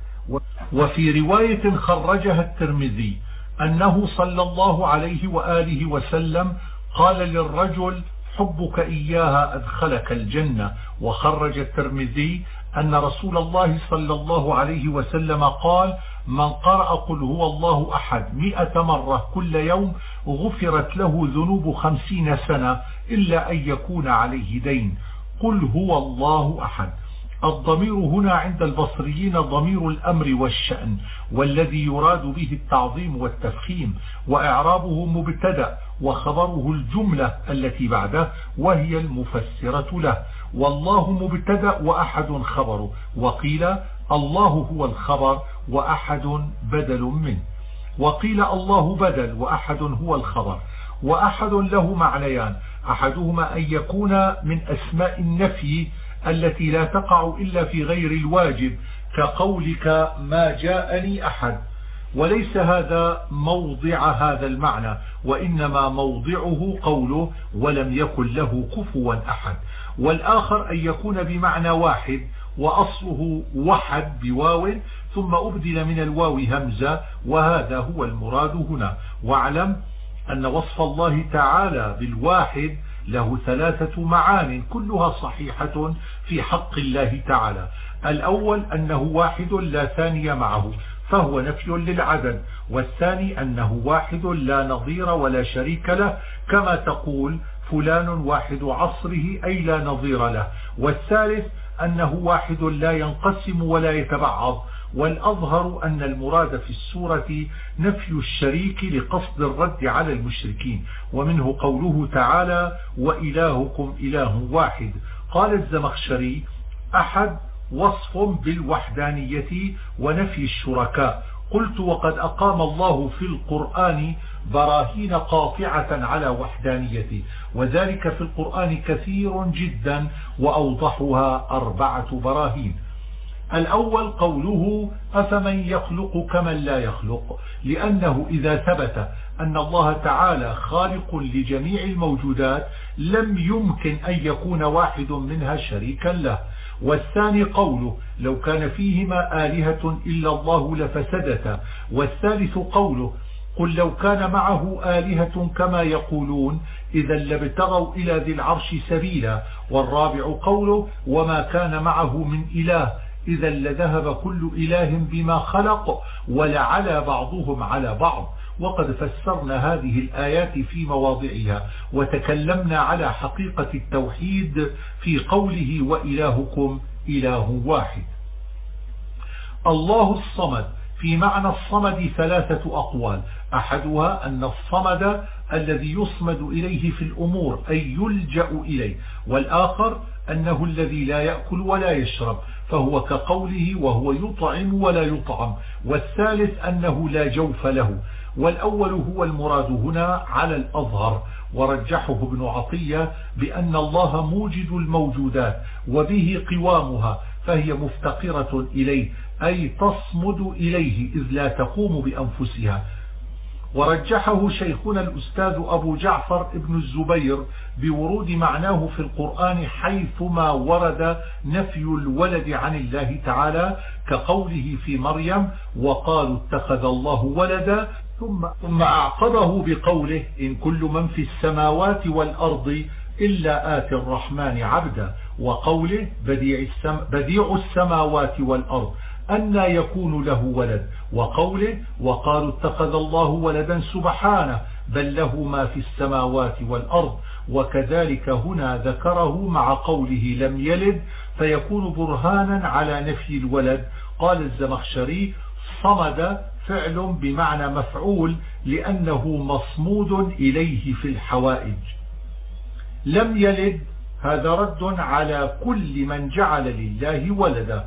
وفي رواية خرجها الترمذي أنه صلى الله عليه وآله وسلم قال للرجل: حبك إياها أدخلك الجنة. وخرج الترمذي أن رسول الله صلى الله عليه وسلم قال: من قرأ قل هو الله أحد 100 مرة كل يوم غفرت له ذنوب 50 سنة إلا أن يكون عليه دين. قل هو الله أحد. الضمير هنا عند البصريين ضمير الأمر والشأن، والذي يراد به التعظيم والتفخيم، وإعرابه مبتدأ وخبره الجملة التي بعده وهي المفسرة له. والله مبتدأ وأحد خبره. وقيل الله هو الخبر وأحد بدل منه. وقيل الله بدل وأحد هو الخبر. وأحد له معنيان: أحدهما أن يكون من أسماء النفي التي لا تقع إلا في غير الواجب، كقولك ما جاءني أحد، وليس هذا موضع هذا المعنى، وإنما موضعه قوله ولم يكن له كفوا أحد. والآخر أن يكون بمعنى واحد، وأصله وحد بواو ثم أبدل من الواو همزة، وهذا هو المراد هنا. واعلم أن وصف الله تعالى بالواحد له 3 معان كلها صحيحة في حق الله تعالى. الأول أنه واحد لا ثاني معه، فهو نفي للعدد. والثاني أنه واحد لا نظير ولا شريك له، كما تقول فلان واحد عصره أي لا نظير له. والثالث أنه واحد لا ينقسم ولا يتبعض، والأظهر أن المراد في السورة نفي الشريك لقصد الرد على المشركين، ومنه قوله تعالى وإلهكم إله واحد. قال الزمخشري أحد وصف بالوحدانية ونفي الشركاء. قلت وقد أقام الله في القرآن براهين قاطعة على وحدانيته، وذلك في القرآن كثير جدا، وأوضحها 4 براهين. الأول قوله أفمن يخلق كمن لا يخلق، لأنه إذا ثبت أن الله تعالى خالق لجميع الموجودات لم يمكن أن يكون واحد منها شريكا له. والثاني قوله لو كان فيهما آلهة إلا الله لفسدتا. والثالث قوله قل لو كان معه آلهة كما يقولون إذا لابتغوا إلى ذي العرش سبيلا. والرابع قوله وما كان معه من إله إذا لذهب كل إله بما خلق ولعلى بعضهم على بعض. وقد فسرنا هذه الآيات في مواضعها، وتكلمنا على حقيقة التوحيد في قوله وإلهكم إله واحد. الله الصمد. في معنى الصمد 3 أقوال، أحدها أن الصمد الذي يصمد إليه في الأمور أي يلجأ إليه، والآخر أنه الذي لا يأكل ولا يشرب فهو كقوله وهو يطعم ولا يطعم، والثالث أنه لا جوف له. والأول هو المراد هنا على الأظهر، ورجحه ابن عطية بأن الله موجد الموجودات وبه قوامها، فهي مفتقرة إليه أي تصمد إليه إذ لا تقوم بأنفسها. ورجحه شيخنا الأستاذ أبو جعفر ابن الزبير بورود معناه في القرآن حيثما ورد نفي الولد عن الله تعالى، كقوله في مريم وقالوا اتخذ الله ولدا، ثم أعقبه بقوله إن كل من في السماوات والأرض إلا آتي الرحمن عبدا، وقوله بديع السماوات والأرض أنى يكون له ولد، وقوله وقالوا اتخذ الله ولدا سبحانه بل له ما في السماوات والأرض. وكذلك هنا ذكره مع قوله لم يلد فيكون برهانا على نفي الولد. قال الزمخشري صمد فعل بمعنى مفعول لأنه مصمود إليه في الحوائج. لم يلد هذا رد على كل من جعل لله ولدا،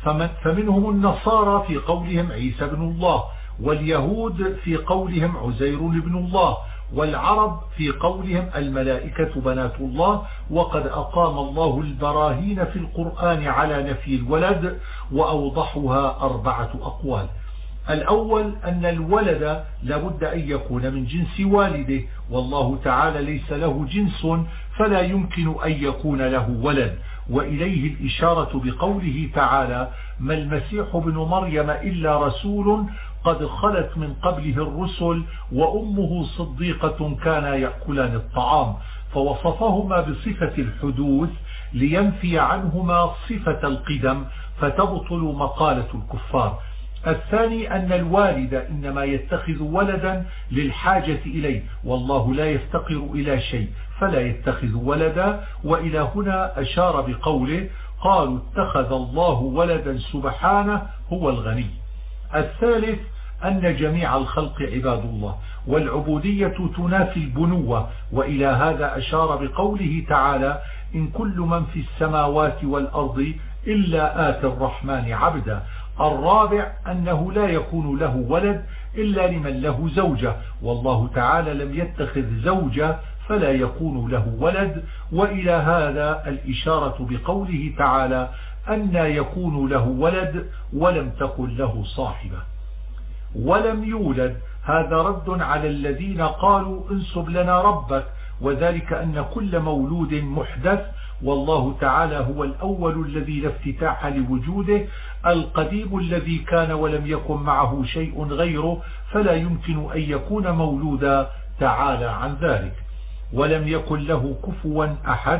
فمنهم النصارى في قولهم عيسى بن الله، واليهود في قولهم عزير بن الله، والعرب في قولهم الملائكة بنات الله. وقد أقام الله البراهين في القرآن على نفي الولد، وأوضحها 4 أقوال. الأول أن الولد لابد أن يكون من جنس والده، والله تعالى ليس له جنس فلا يمكن أن يكون له ولد، وإليه الإشارة بقوله تعالى ما المسيح ابن مريم إلا رسول قد خلت من قبله الرسل وأمه صديقة كانا يأكلان الطعام، فوصفهما بصفة الحدوث لينفي عنهما صفة القدم فتبطل مقالة الكفار. الثاني أن الوالد إنما يتخذ ولدا للحاجة إليه، والله لا يفتقر إلى شيء فلا يتخذ ولدا. وإلى هنا أشار بقوله قالوا اتخذ الله ولدا سبحانه هو الغني. الثالث أن جميع الخلق عباد الله، والعبودية تنافي البنوة، وإلى هذا أشار بقوله تعالى إن كل من في السماوات والأرض إلا آتي الرحمن عبدا. الرابع أنه لا يكون له ولد إلا لمن له زوجة، والله تعالى لم يتخذ زوجة فلا يكون له ولد. وإلى هذا الإشارة بقوله تعالى أن يكون له ولد ولم تكن له صاحبة. ولم يولد هذا رد على الذين قالوا انسب لنا ربك، وذلك أن كل مولود محدث، والله تعالى هو الأول الذي لا افتتاح لوجوده، القديم الذي كان ولم يكن معه شيء غيره، فلا يمكن أن يكون مولودا تعالى عن ذلك. ولم يكن له كفوا أحد.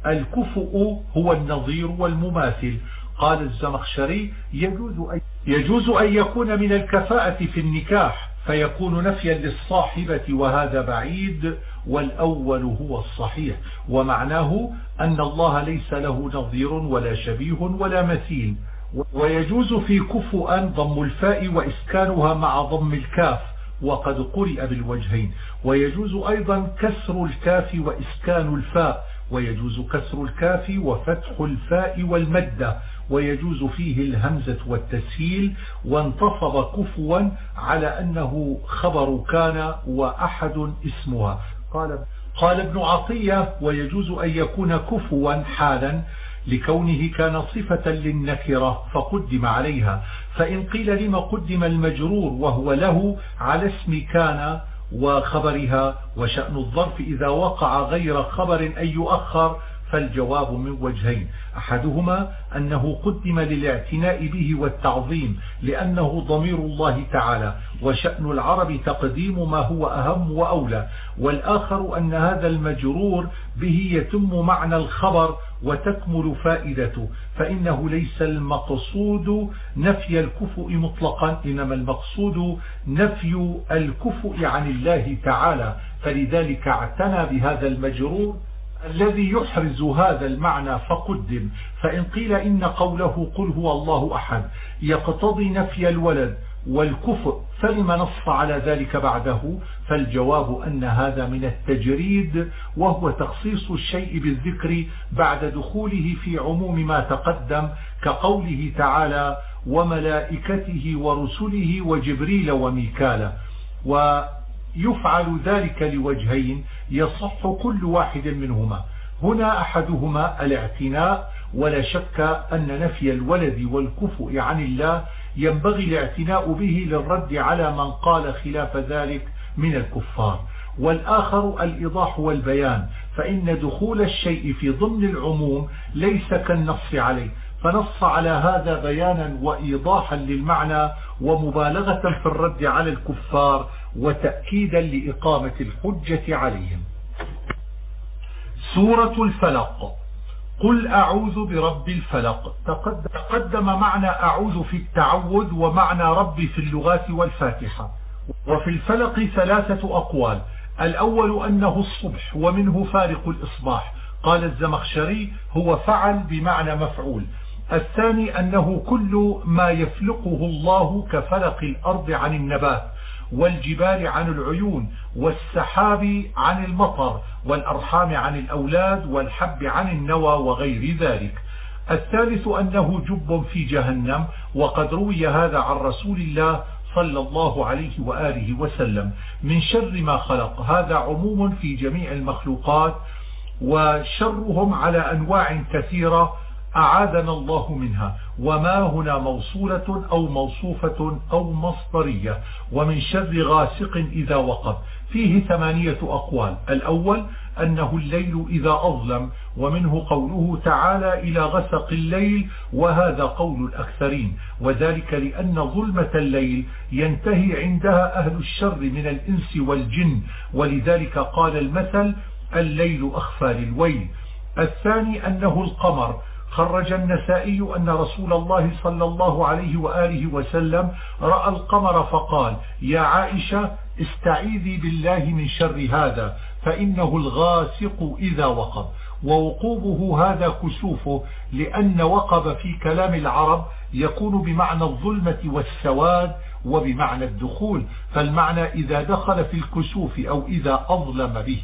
الكفؤ هو النظير والمماثل. قال الزمخشري يجوز أن يكون من الكفاءة في النكاح، فيكون نفيا للصاحبة وهذا بعيد، والأول هو الصحيح. ومعناه أن الله ليس له نظير ولا شبيه ولا مثيل. ويجوز في كفؤا ضم الفاء وإسكانها مع ضم الكاف، وقد قرئ بالوجهين. ويجوز أيضا كسر الكاف وإسكان الفاء، ويجوز كسر الكاف وفتح الفاء والمدة، ويجوز فيه الهمزة والتسهيل. وانتصب كفوا على أنه خبر كان وأحد اسمها. قال ابن عطية: ويجوز أن يكون كفوا حالا لكونه كان صفة للنكرة فقدم عليها. فإن قيل لما قدم المجرور وهو له على اسم كان وخبرها، وشأن الظرف إذا وقع غير خبر أن يؤخر، فالجواب من وجهين: أحدهما أنه قدم للاعتناء به والتعظيم لأنه ضمير الله تعالى، وشأن العرب تقديم ما هو أهم وأولى. والآخر أن هذا المجرور به يتم معنى الخبر وتكمل فائدته، فإنه ليس المقصود نفي الكفء مطلقا، إنما المقصود نفي الكفء عن الله تعالى، فلذلك اعتنى بهذا المجرور الذي يحرز هذا المعنى فقدم. فإن قيل إن قوله قل هو الله أحد يقتضي نفي الولد والكفء، فلم نص على ذلك بعده؟ فالجواب أن هذا من التجريد، وهو تخصيص الشيء بالذكر بعد دخوله في عموم ما تقدم، كقوله تعالى: وملائكته ورسله وجبريل وميكال. ويفعل ذلك لوجهين يصح كل واحد منهما. هنا أحدهما الاعتناء، ولا شك أن نفي الولد والكفء عن الله ينبغي الاعتناء به للرد على من قال خلاف ذلك من الكفار. والآخر الإيضاح والبيان، فإن دخول الشيء في ضمن العموم ليس كالنص عليه، فنص على هذا بيانا وإيضاحا للمعنى ومبالغة في الرد على الكفار وتأكيدا لإقامة الحجة عليهم. سورة الفلق. قل أعوذ برب الفلق. تقدم معنى أعوذ في التعوذ ومعنى رب في اللغات والفاتحة. وفي الفلق 3 أقوال: الأول أنه الصبح ومنه فارق الإصباح، قال الزمخشري هو فعل بمعنى مفعول. الثاني أنه كل ما يفلقه الله كفلق الأرض عن النبات، والجبال عن العيون، والسحاب عن المطر، والأرحام عن الأولاد، والحب عن النوى وغير ذلك. الثالث أنه جب في جهنم، وقد روي هذا عن رسول الله صلى الله عليه وآله وسلم: من شر ما خلق. هذا عموم في جميع المخلوقات، وشرهم على أنواع كثيرة أعاذنا الله منها، وما هنا موصولة أو موصوفة أو مصدرية. ومن شر غاسق إذا وقب، فيه 8 أقوال. الأول أنه الليل إذا أظلم، ومنه قوله تعالى: إلى غسق الليل، وهذا قول الأكثرين، وذلك لأن ظلمة الليل ينتهي عندها أهل الشر من الإنس والجن، ولذلك قال المثل: الليل أخفى للويل. الثاني أنه القمر. خرج النسائي أن رسول الله صلى الله عليه وآله وسلم رأى القمر فقال: يا عائشة استعيذي بالله من شر هذا، فإنه الغاسق إذا وقب. ووقوبه هذا كسوفه، لأن وقب في كلام العرب يكون بمعنى الظلمة والسواد وبمعنى الدخول، فالمعنى إذا دخل في الكسوف أو إذا أظلم به.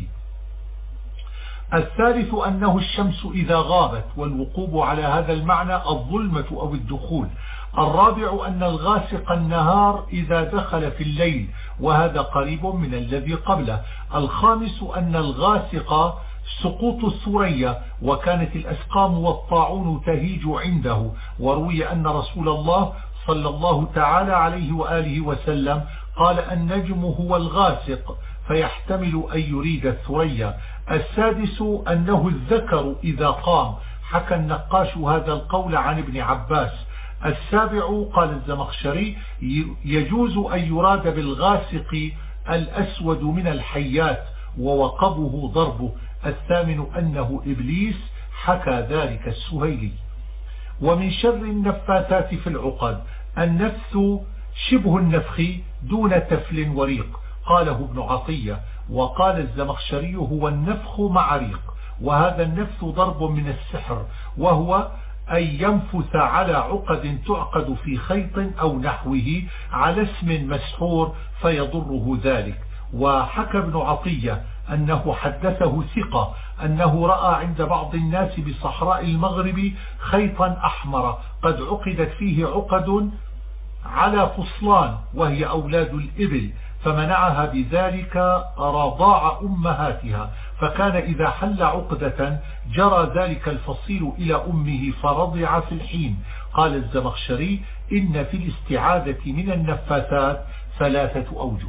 الثالث أنه الشمس إذا غابت، والوقوب على هذا المعنى الظلمة أو الدخول. الرابع أن الغاسق النهار إذا دخل في الليل، وهذا قريب من الذي قبله. الخامس أن الغاسق سقوط الثريا، وكانت الأسقام والطاعون تهيج عنده، وروي أن رسول الله صلى الله تعالى عليه وآله وسلم قال: النجم هو الغاسق، فيحتمل أن يريد الثريا. السادس أنه الذكر إذا قام، حكى النقاش هذا القول عن ابن عباس. السابع قال الزمخشري: يجوز أن يراد بالغاسق الأسود من الحيات، ووقبه ضربه. الثامن أنه إبليس، حكى ذلك السهيلي. ومن شر النفاثات في العقد. النفث شبه النفخ دون تفل وريق، قاله ابن عطية. وقال الزمخشري هو النفخ مع ريق، وهذا النفث ضرب من السحر، وهو أن ينفث على عقد تعقد في خيط أو نحوه على اسم مسحور فيضره ذلك. وحكى ابن عطية أنه حدثه ثقة أنه رأى عند بعض الناس بصحراء المغرب خيطا أحمر قد عقدت فيه عقد على فصلان وهي أولاد الإبل، فمنعها بذلك رضاع أمهاتها، فكان إذا حل عقدة جرى ذلك الفصيل إلى أمه فرضع في الحين. قال الزمخشري إن في الاستعاذة من النفاثات 3 أوجه: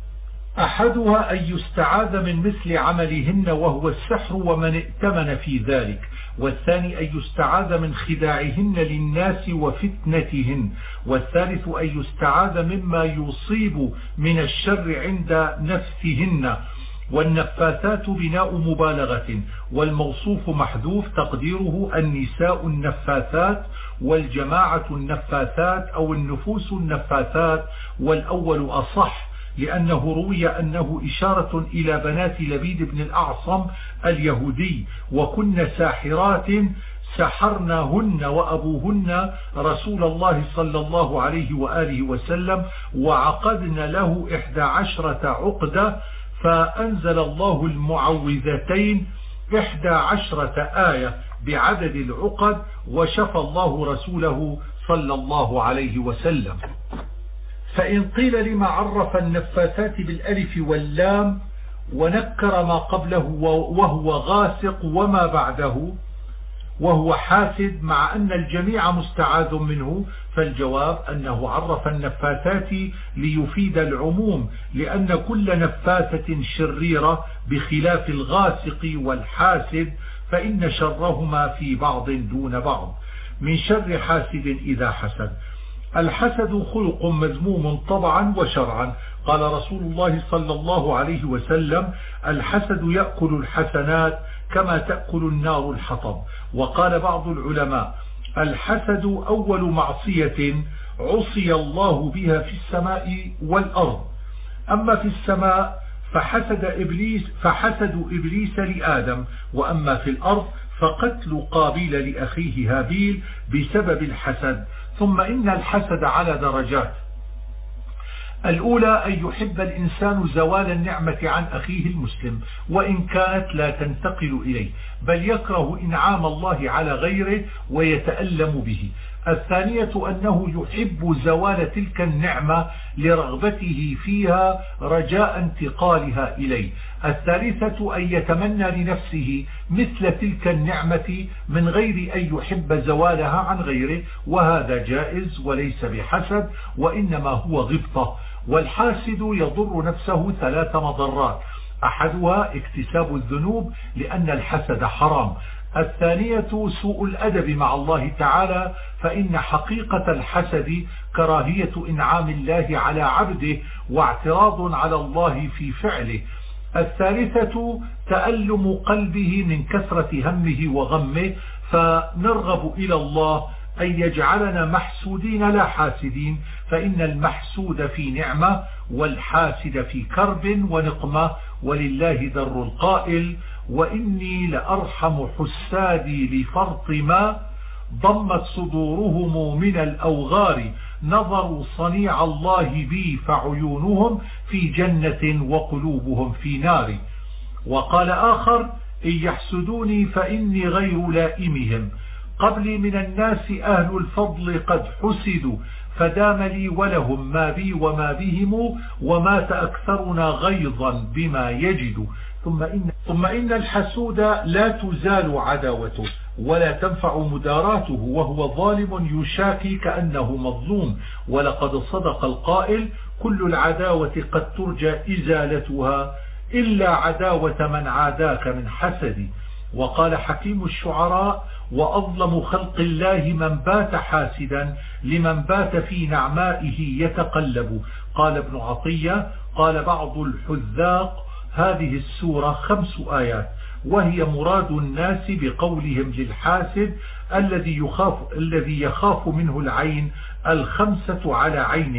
أحدها أن يستعاذ من مثل عملهن وهو السحر ومن ائتمن في ذلك، والثاني أن يستعاذ من خداعهن للناس وفتنتهن، والثالث أن يستعاذ مما يصيب من الشر عند نفسهن. والنفاثات بناء مبالغة، والموصوف محذوف تقديره النساء النفاثات والجماعة النفاثات أو النفوس النفاثات، والأول أصح لأنه روي أنه إشارة إلى بنات لبيد بن الأعصم اليهودي، وكن ساحرات سحرناهن وأبوهن رسول الله صلى الله عليه وآله وسلم وعقدن له 11 عقدة، فأنزل الله المعوذتين 11 آية بعدد العقد، وشفى الله رسوله صلى الله عليه وسلم. فإن قيل لما عرف النفاثات بالألف واللام ونكر ما قبله وهو غاسق وما بعده وهو حاسد مع أن الجميع مستعاذ منه، فالجواب أنه عرف النفاثات ليفيد العموم، لأن كل نفاثة شريرة بخلاف الغاسق والحاسد، فإن شرهما في بعض دون بعض. من شر حاسد إذا حسد. الحسد خلق مذموم طبعا وشرعا، قال رسول الله صلى الله عليه وسلم: الحسد يأكل الحسنات كما تأكل النار الحطب. وقال بعض العلماء: الحسد أول معصية عصي الله بها في السماء والأرض. أما في السماء فحسد إبليس لآدم، وأما في الأرض فقتل قابيل لأخيه هابيل بسبب الحسد. ثم إن الحسد على درجات: الأولى أن يحب الإنسان زوال النعمة عن أخيه المسلم وإن كانت لا تنتقل إليه، بل يكره إنعام الله على غيره ويتألم به. الثانية أنه يحب زوال تلك النعمة لرغبته فيها رجاء انتقالها إليه. الثالثة أن يتمنى لنفسه مثل تلك النعمة من غير أن يحب زوالها عن غيره، وهذا جائز وليس بحسد وإنما هو غبطة. والحاسد يضر نفسه 3 مضرات: أحدها اكتساب الذنوب لأن الحسد حرام، الثانية سوء الأدب مع الله تعالى، فإن حقيقة الحسد كراهية إنعام الله على عبده واعتراض على الله في فعله، الثالثة تألم قلبه من كثرة همه وغمه، فنرغب إلى الله أن يجعلنا محسودين لا حاسدين، فإن المحسود في نعمة والحاسد في كرب ونقمة، ولله در القائل: وإني لأرحم حسادي لفرط ما ضمت صدورهم من الأوغار، نظروا صنيع الله بي فعيونهم في جنة وقلوبهم في نار. وقال آخر: إن يحسدوني فإني غير لائمهم، قبلي من الناس أهل الفضل قد حسدوا، فدام لي ولهم ما بي وما بهم، ومات أكثرنا غيظا بما يجد. ثم إن الحسود لا تزال عداوته ولا تنفع مداراته، وهو ظالم يشاكي كأنه مظلوم، ولقد صدق القائل: كل العداوة قد ترجى إزالتها إلا عداوة من عاداك من حسد. وقال حكيم الشعراء: وأظلم خلق الله من بات حاسدا لمن بات في نعمائه يتقلب. قال ابن عطية: قال بعض الحذاق: هذه السورة 5 آيات، وهي مراد الناس بقولهم للحاسد الذي يخاف منه العين 5 على عينك،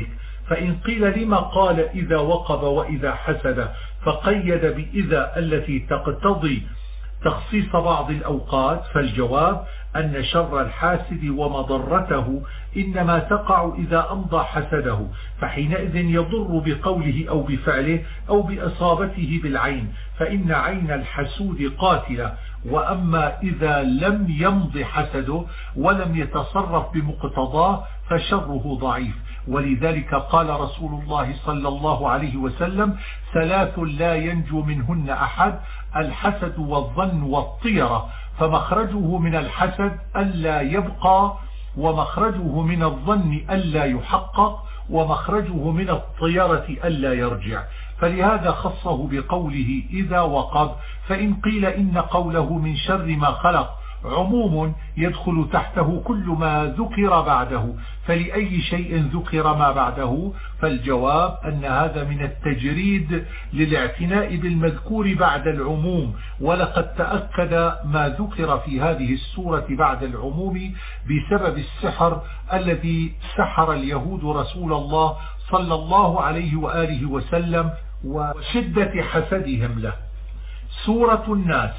فإن قيل لما قال إذا وقب وإذا حسد فقيد بإذا التي تقتضي تخصيص بعض الأوقات، فالجواب أن شر الحاسد ومضرته إنما تقع إذا أمضى حسده، فحينئذ يضر بقوله أو بفعله أو بإصابته بالعين، فإن عين الحسود قاتلة. وأما إذا لم يمض حسده ولم يتصرف بمقتضاه فشره ضعيف. ولذلك قال رسول الله صلى الله عليه وسلم: ثلاث لا ينجو منهن أحد: الحسد والظن والطيرة، فمخرجه من الحسد ألا يبقى، ومخرجه من الظن ألا يحقق، ومخرجه من الطيرة ألا يرجع. فلهذا خصه بقوله إذا وقب. فإن قيل إن قوله من شر ما خلق عموم يدخل تحته كل ما ذكر بعده، فلأي شيء ذكر ما بعده؟ فالجواب أن هذا من التجريد للاعتناء بالمذكور بعد العموم، ولقد تأكد ما ذكر في هذه السورة بعد العموم بسبب السحر الذي سحر اليهود رسول الله صلى الله عليه وآله وسلم وشدة حسدهم له. سورة الناس: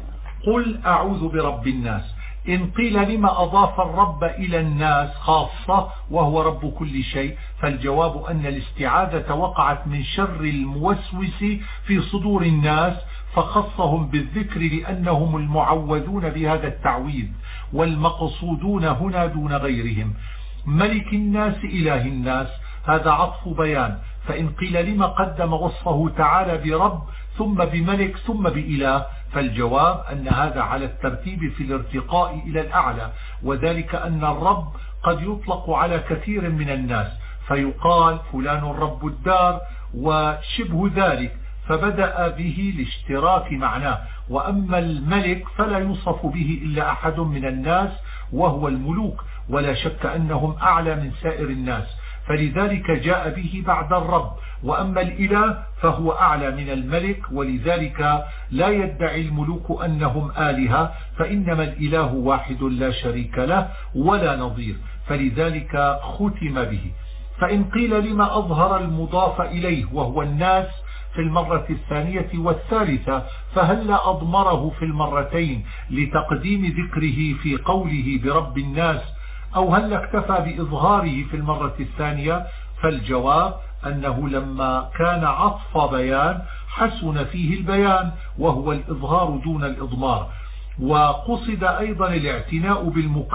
قل أعوذ برب الناس. إن قيل لما أضاف الرب إلى الناس خاصة وهو رب كل شيء؟ فالجواب أن الاستعاذة وقعت من شر الموسوس في صدور الناس، فخصهم بالذكر لأنهم المعوذون بهذا التعويذ، والمقصودون هنا دون غيرهم. ملك الناس إله الناس، هذا عطف بيان. فإن قيل لما قدم وصفه تعالى برب ثم بملك ثم بإله؟ فالجواب أن هذا على الترتيب في الارتقاء إلى الأعلى، وذلك أن الرب قد يطلق على كثير من الناس، فيقال فلان رب الدار وشبه ذلك، فبدأ به لاشتراك معناه. وأما الملك فلا يوصف به إلا أحد من الناس وهو الملوك، ولا شك أنهم أعلى من سائر الناس، فلذلك جاء به بعد الرب. وأما الإله فهو أعلى من الملك، ولذلك لا يدعي الملوك أنهم آلهة، فإنما الإله واحد لا شريك له ولا نظير، فلذلك ختم به. فإن قيل لما أظهر المضاف إليه وهو الناس في المرة الثانية والثالثة، فهل أضمره في المرتين لتقديم ذكره في قوله برب الناس، أو هل اكتفى بإظهاره في المرة الثانية؟ فالجواب أنه لما كان عطف بيان حسن فيه البيان، وهو الإظهار دون الإضمار. وقصد أيضا الاعتناء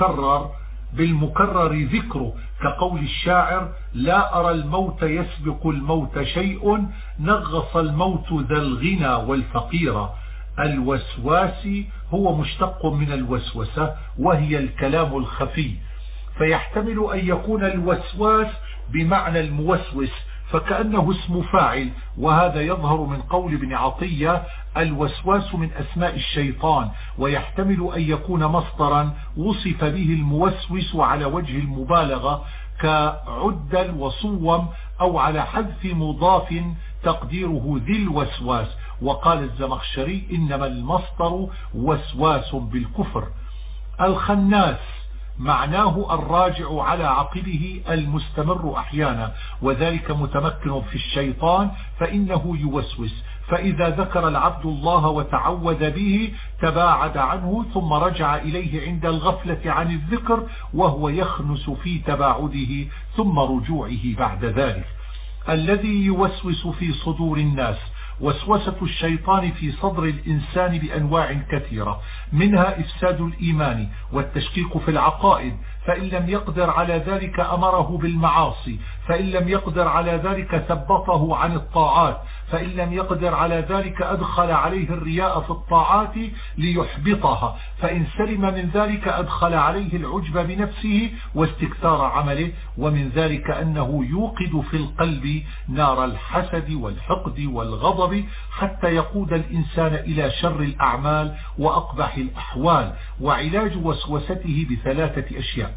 بالمكرر ذكره، كقول الشاعر: لا أرى الموت يسبق الموت شيء، نغص الموت ذا الغنى والفقير. الوسواس هو مشتق من الوسوسة، وهي الكلام الخفي، فيحتمل أن يكون الوسواس بمعنى الموسوس، فكأنه اسم فاعل، وهذا يظهر من قول ابن عطية: الوسواس من أسماء الشيطان. ويحتمل أن يكون مصدرا وصف به الموسوس على وجه المبالغة كعدل وصوم، أو على حذف مضاف تقديره ذي الوسواس. وقال الزمخشري: إنما المصدر وسواس بالكفر. الخناس معناه الراجع على عقبه المستمر أحيانا، وذلك متمكن في الشيطان فإنه يوسوس، فإذا ذكر العبد الله وتعوذ به تباعد عنه ثم رجع إليه عند الغفلة عن الذكر، وهو يخنس في تباعده ثم رجوعه بعد ذلك. الذي يوسوس في صدور الناس: وسوسة الشيطان في صدر الإنسان بأنواع كثيرة، منها إفساد الإيمان والتشكيك في العقائد، فإن لم يقدر على ذلك أمره بالمعاصي، فإن لم يقدر على ذلك ثبطه عن الطاعات، فإن لم يقدر على ذلك أدخل عليه الرياء في الطاعات ليحبطها، فإن سلم من ذلك أدخل عليه العجب بنفسه واستكثار عمله. ومن ذلك أنه يوقد في القلب نار الحسد والحقد والغضب حتى يقود الإنسان إلى شر الأعمال وأقبح الأحوال. وعلاج وسوسته بثلاثة أشياء: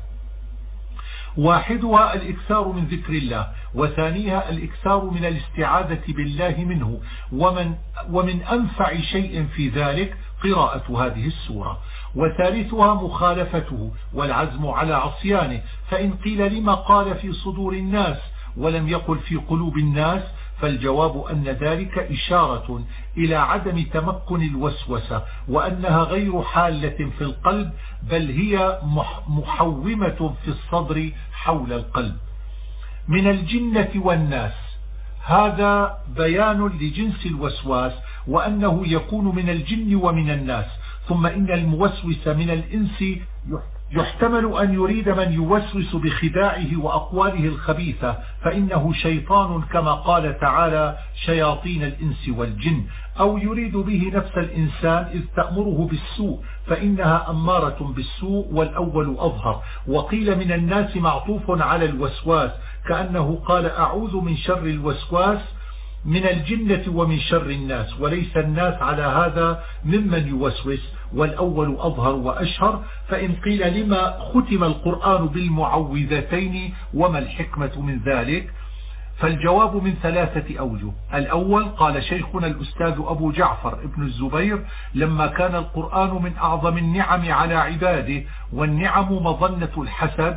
واحدها الإكثار من ذكر الله، وثانيها الإكثار من الاستعاذة بالله منه، ومن أنفع شيء في ذلك قراءة هذه السورة، وثالثها مخالفته والعزم على عصيانه. فإن قيل لما قال في صدور الناس ولم يقل في قلوب الناس، فالجواب أن ذلك إشارة إلى عدم تمكن الوسوسة، وأنها غير حالة في القلب، بل هي محومة في الصدر حول القلب. من الجنة والناس، هذا بيان لجنس الوسواس، وأنه يكون من الجن ومن الناس. ثم إن الموسوس من الإنس يحتمل أن يريد من يوسوس بخداعه وأقواله الخبيثة، فإنه شيطان كما قال تعالى شياطين الإنس والجن، أو يريد به نفس الإنسان إذ تأمره بالسوء فإنها أمارة بالسوء، والأول أظهر. وقيل من الناس معطوف على الوسواس، كأنه قال أعوذ من شر الوسواس من الجنة ومن شر الناس، وليس الناس على هذا ممن يوسوس، والأول أظهر وأشهر. فإن قيل لما ختم القرآن بالمعوذتين وما الحكمة من ذلك، فالجواب من 3 أوجه. الأول قال شيخنا الأستاذ أبو جعفر ابن الزبير لما كان القرآن من أعظم النعم على عباده، والنعم مظنة الحسد،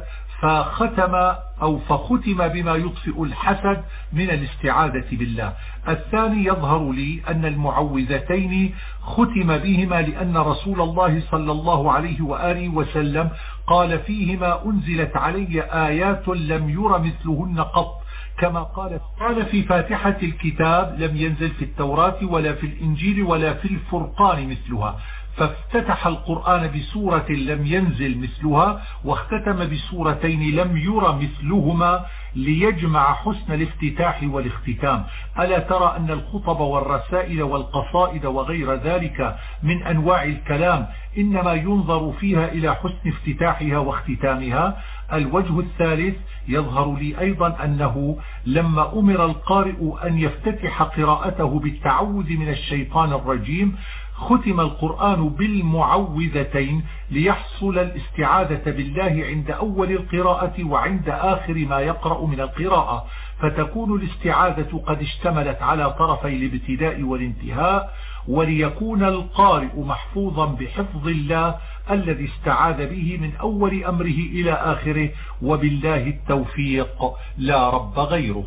فختم بما يطفئ الحسد من الاستعاذة بالله. الثاني يظهر لي أن المعوذتين ختم بهما لأن رسول الله صلى الله عليه وآله وسلم قال فيهما أنزلت علي آيات لم ير مثلهن قط، كما قال في فاتحة الكتاب لم ينزل في التوراة ولا في الإنجيل ولا في الفرقان مثلها، فافتتح القرآن بسورة لم ينزل مثلها، واختتم بسورتين لم ير مثلهما ليجمع حسن الافتتاح والاختتام. ألا ترى أن الخطب والرسائل والقصائد وغير ذلك من أنواع الكلام إنما ينظر فيها إلى حسن افتتاحها واختتامها؟ الوجه الثالث يظهر لي أيضا أنه لما أمر القارئ أن يفتتح قراءته بالتعوذ من الشيطان الرجيم ختم القرآن بالمعوذتين ليحصل الاستعاذة بالله عند أول القراءة وعند آخر ما يقرأ من القراءة، فتكون الاستعاذة قد اشتملت على طرفي الابتداء والانتهاء، وليكون القارئ محفوظا بحفظ الله الذي استعاذ به من أول أمره إلى آخره، وبالله التوفيق لا رب غيره.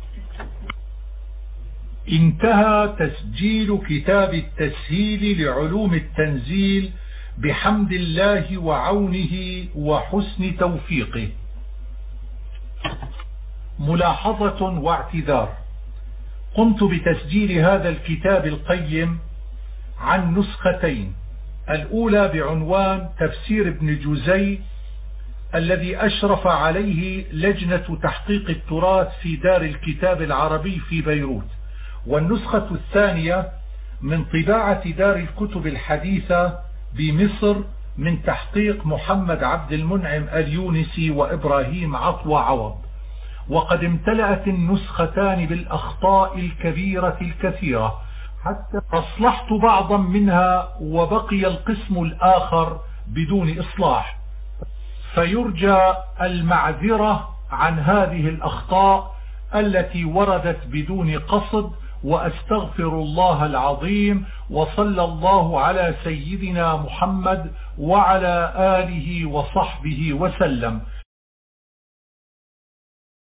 انتهى تسجيل كتاب التسهيل لعلوم التنزيل بحمد الله وعونه وحسن توفيقه. ملاحظة واعتذار: قمت بتسجيل هذا الكتاب القيم عن نسختين، الأولى بعنوان تفسير ابن جوزي الذي أشرف عليه لجنة تحقيق التراث في دار الكتاب العربي في بيروت، والنسخة الثانية من طباعة دار الكتب الحديثة بمصر من تحقيق محمد عبد المنعم اليونسي وإبراهيم عطوة عوض. وقد امتلأت النسختان بالأخطاء الكبيرة الكثيرة حتى أصلحت بعضا منها، وبقي القسم الآخر بدون إصلاح، فيرجى المعذرة عن هذه الأخطاء التي وردت بدون قصد، وأستغفر الله العظيم، وصلى الله على سيدنا محمد وعلى آله وصحبه وسلم.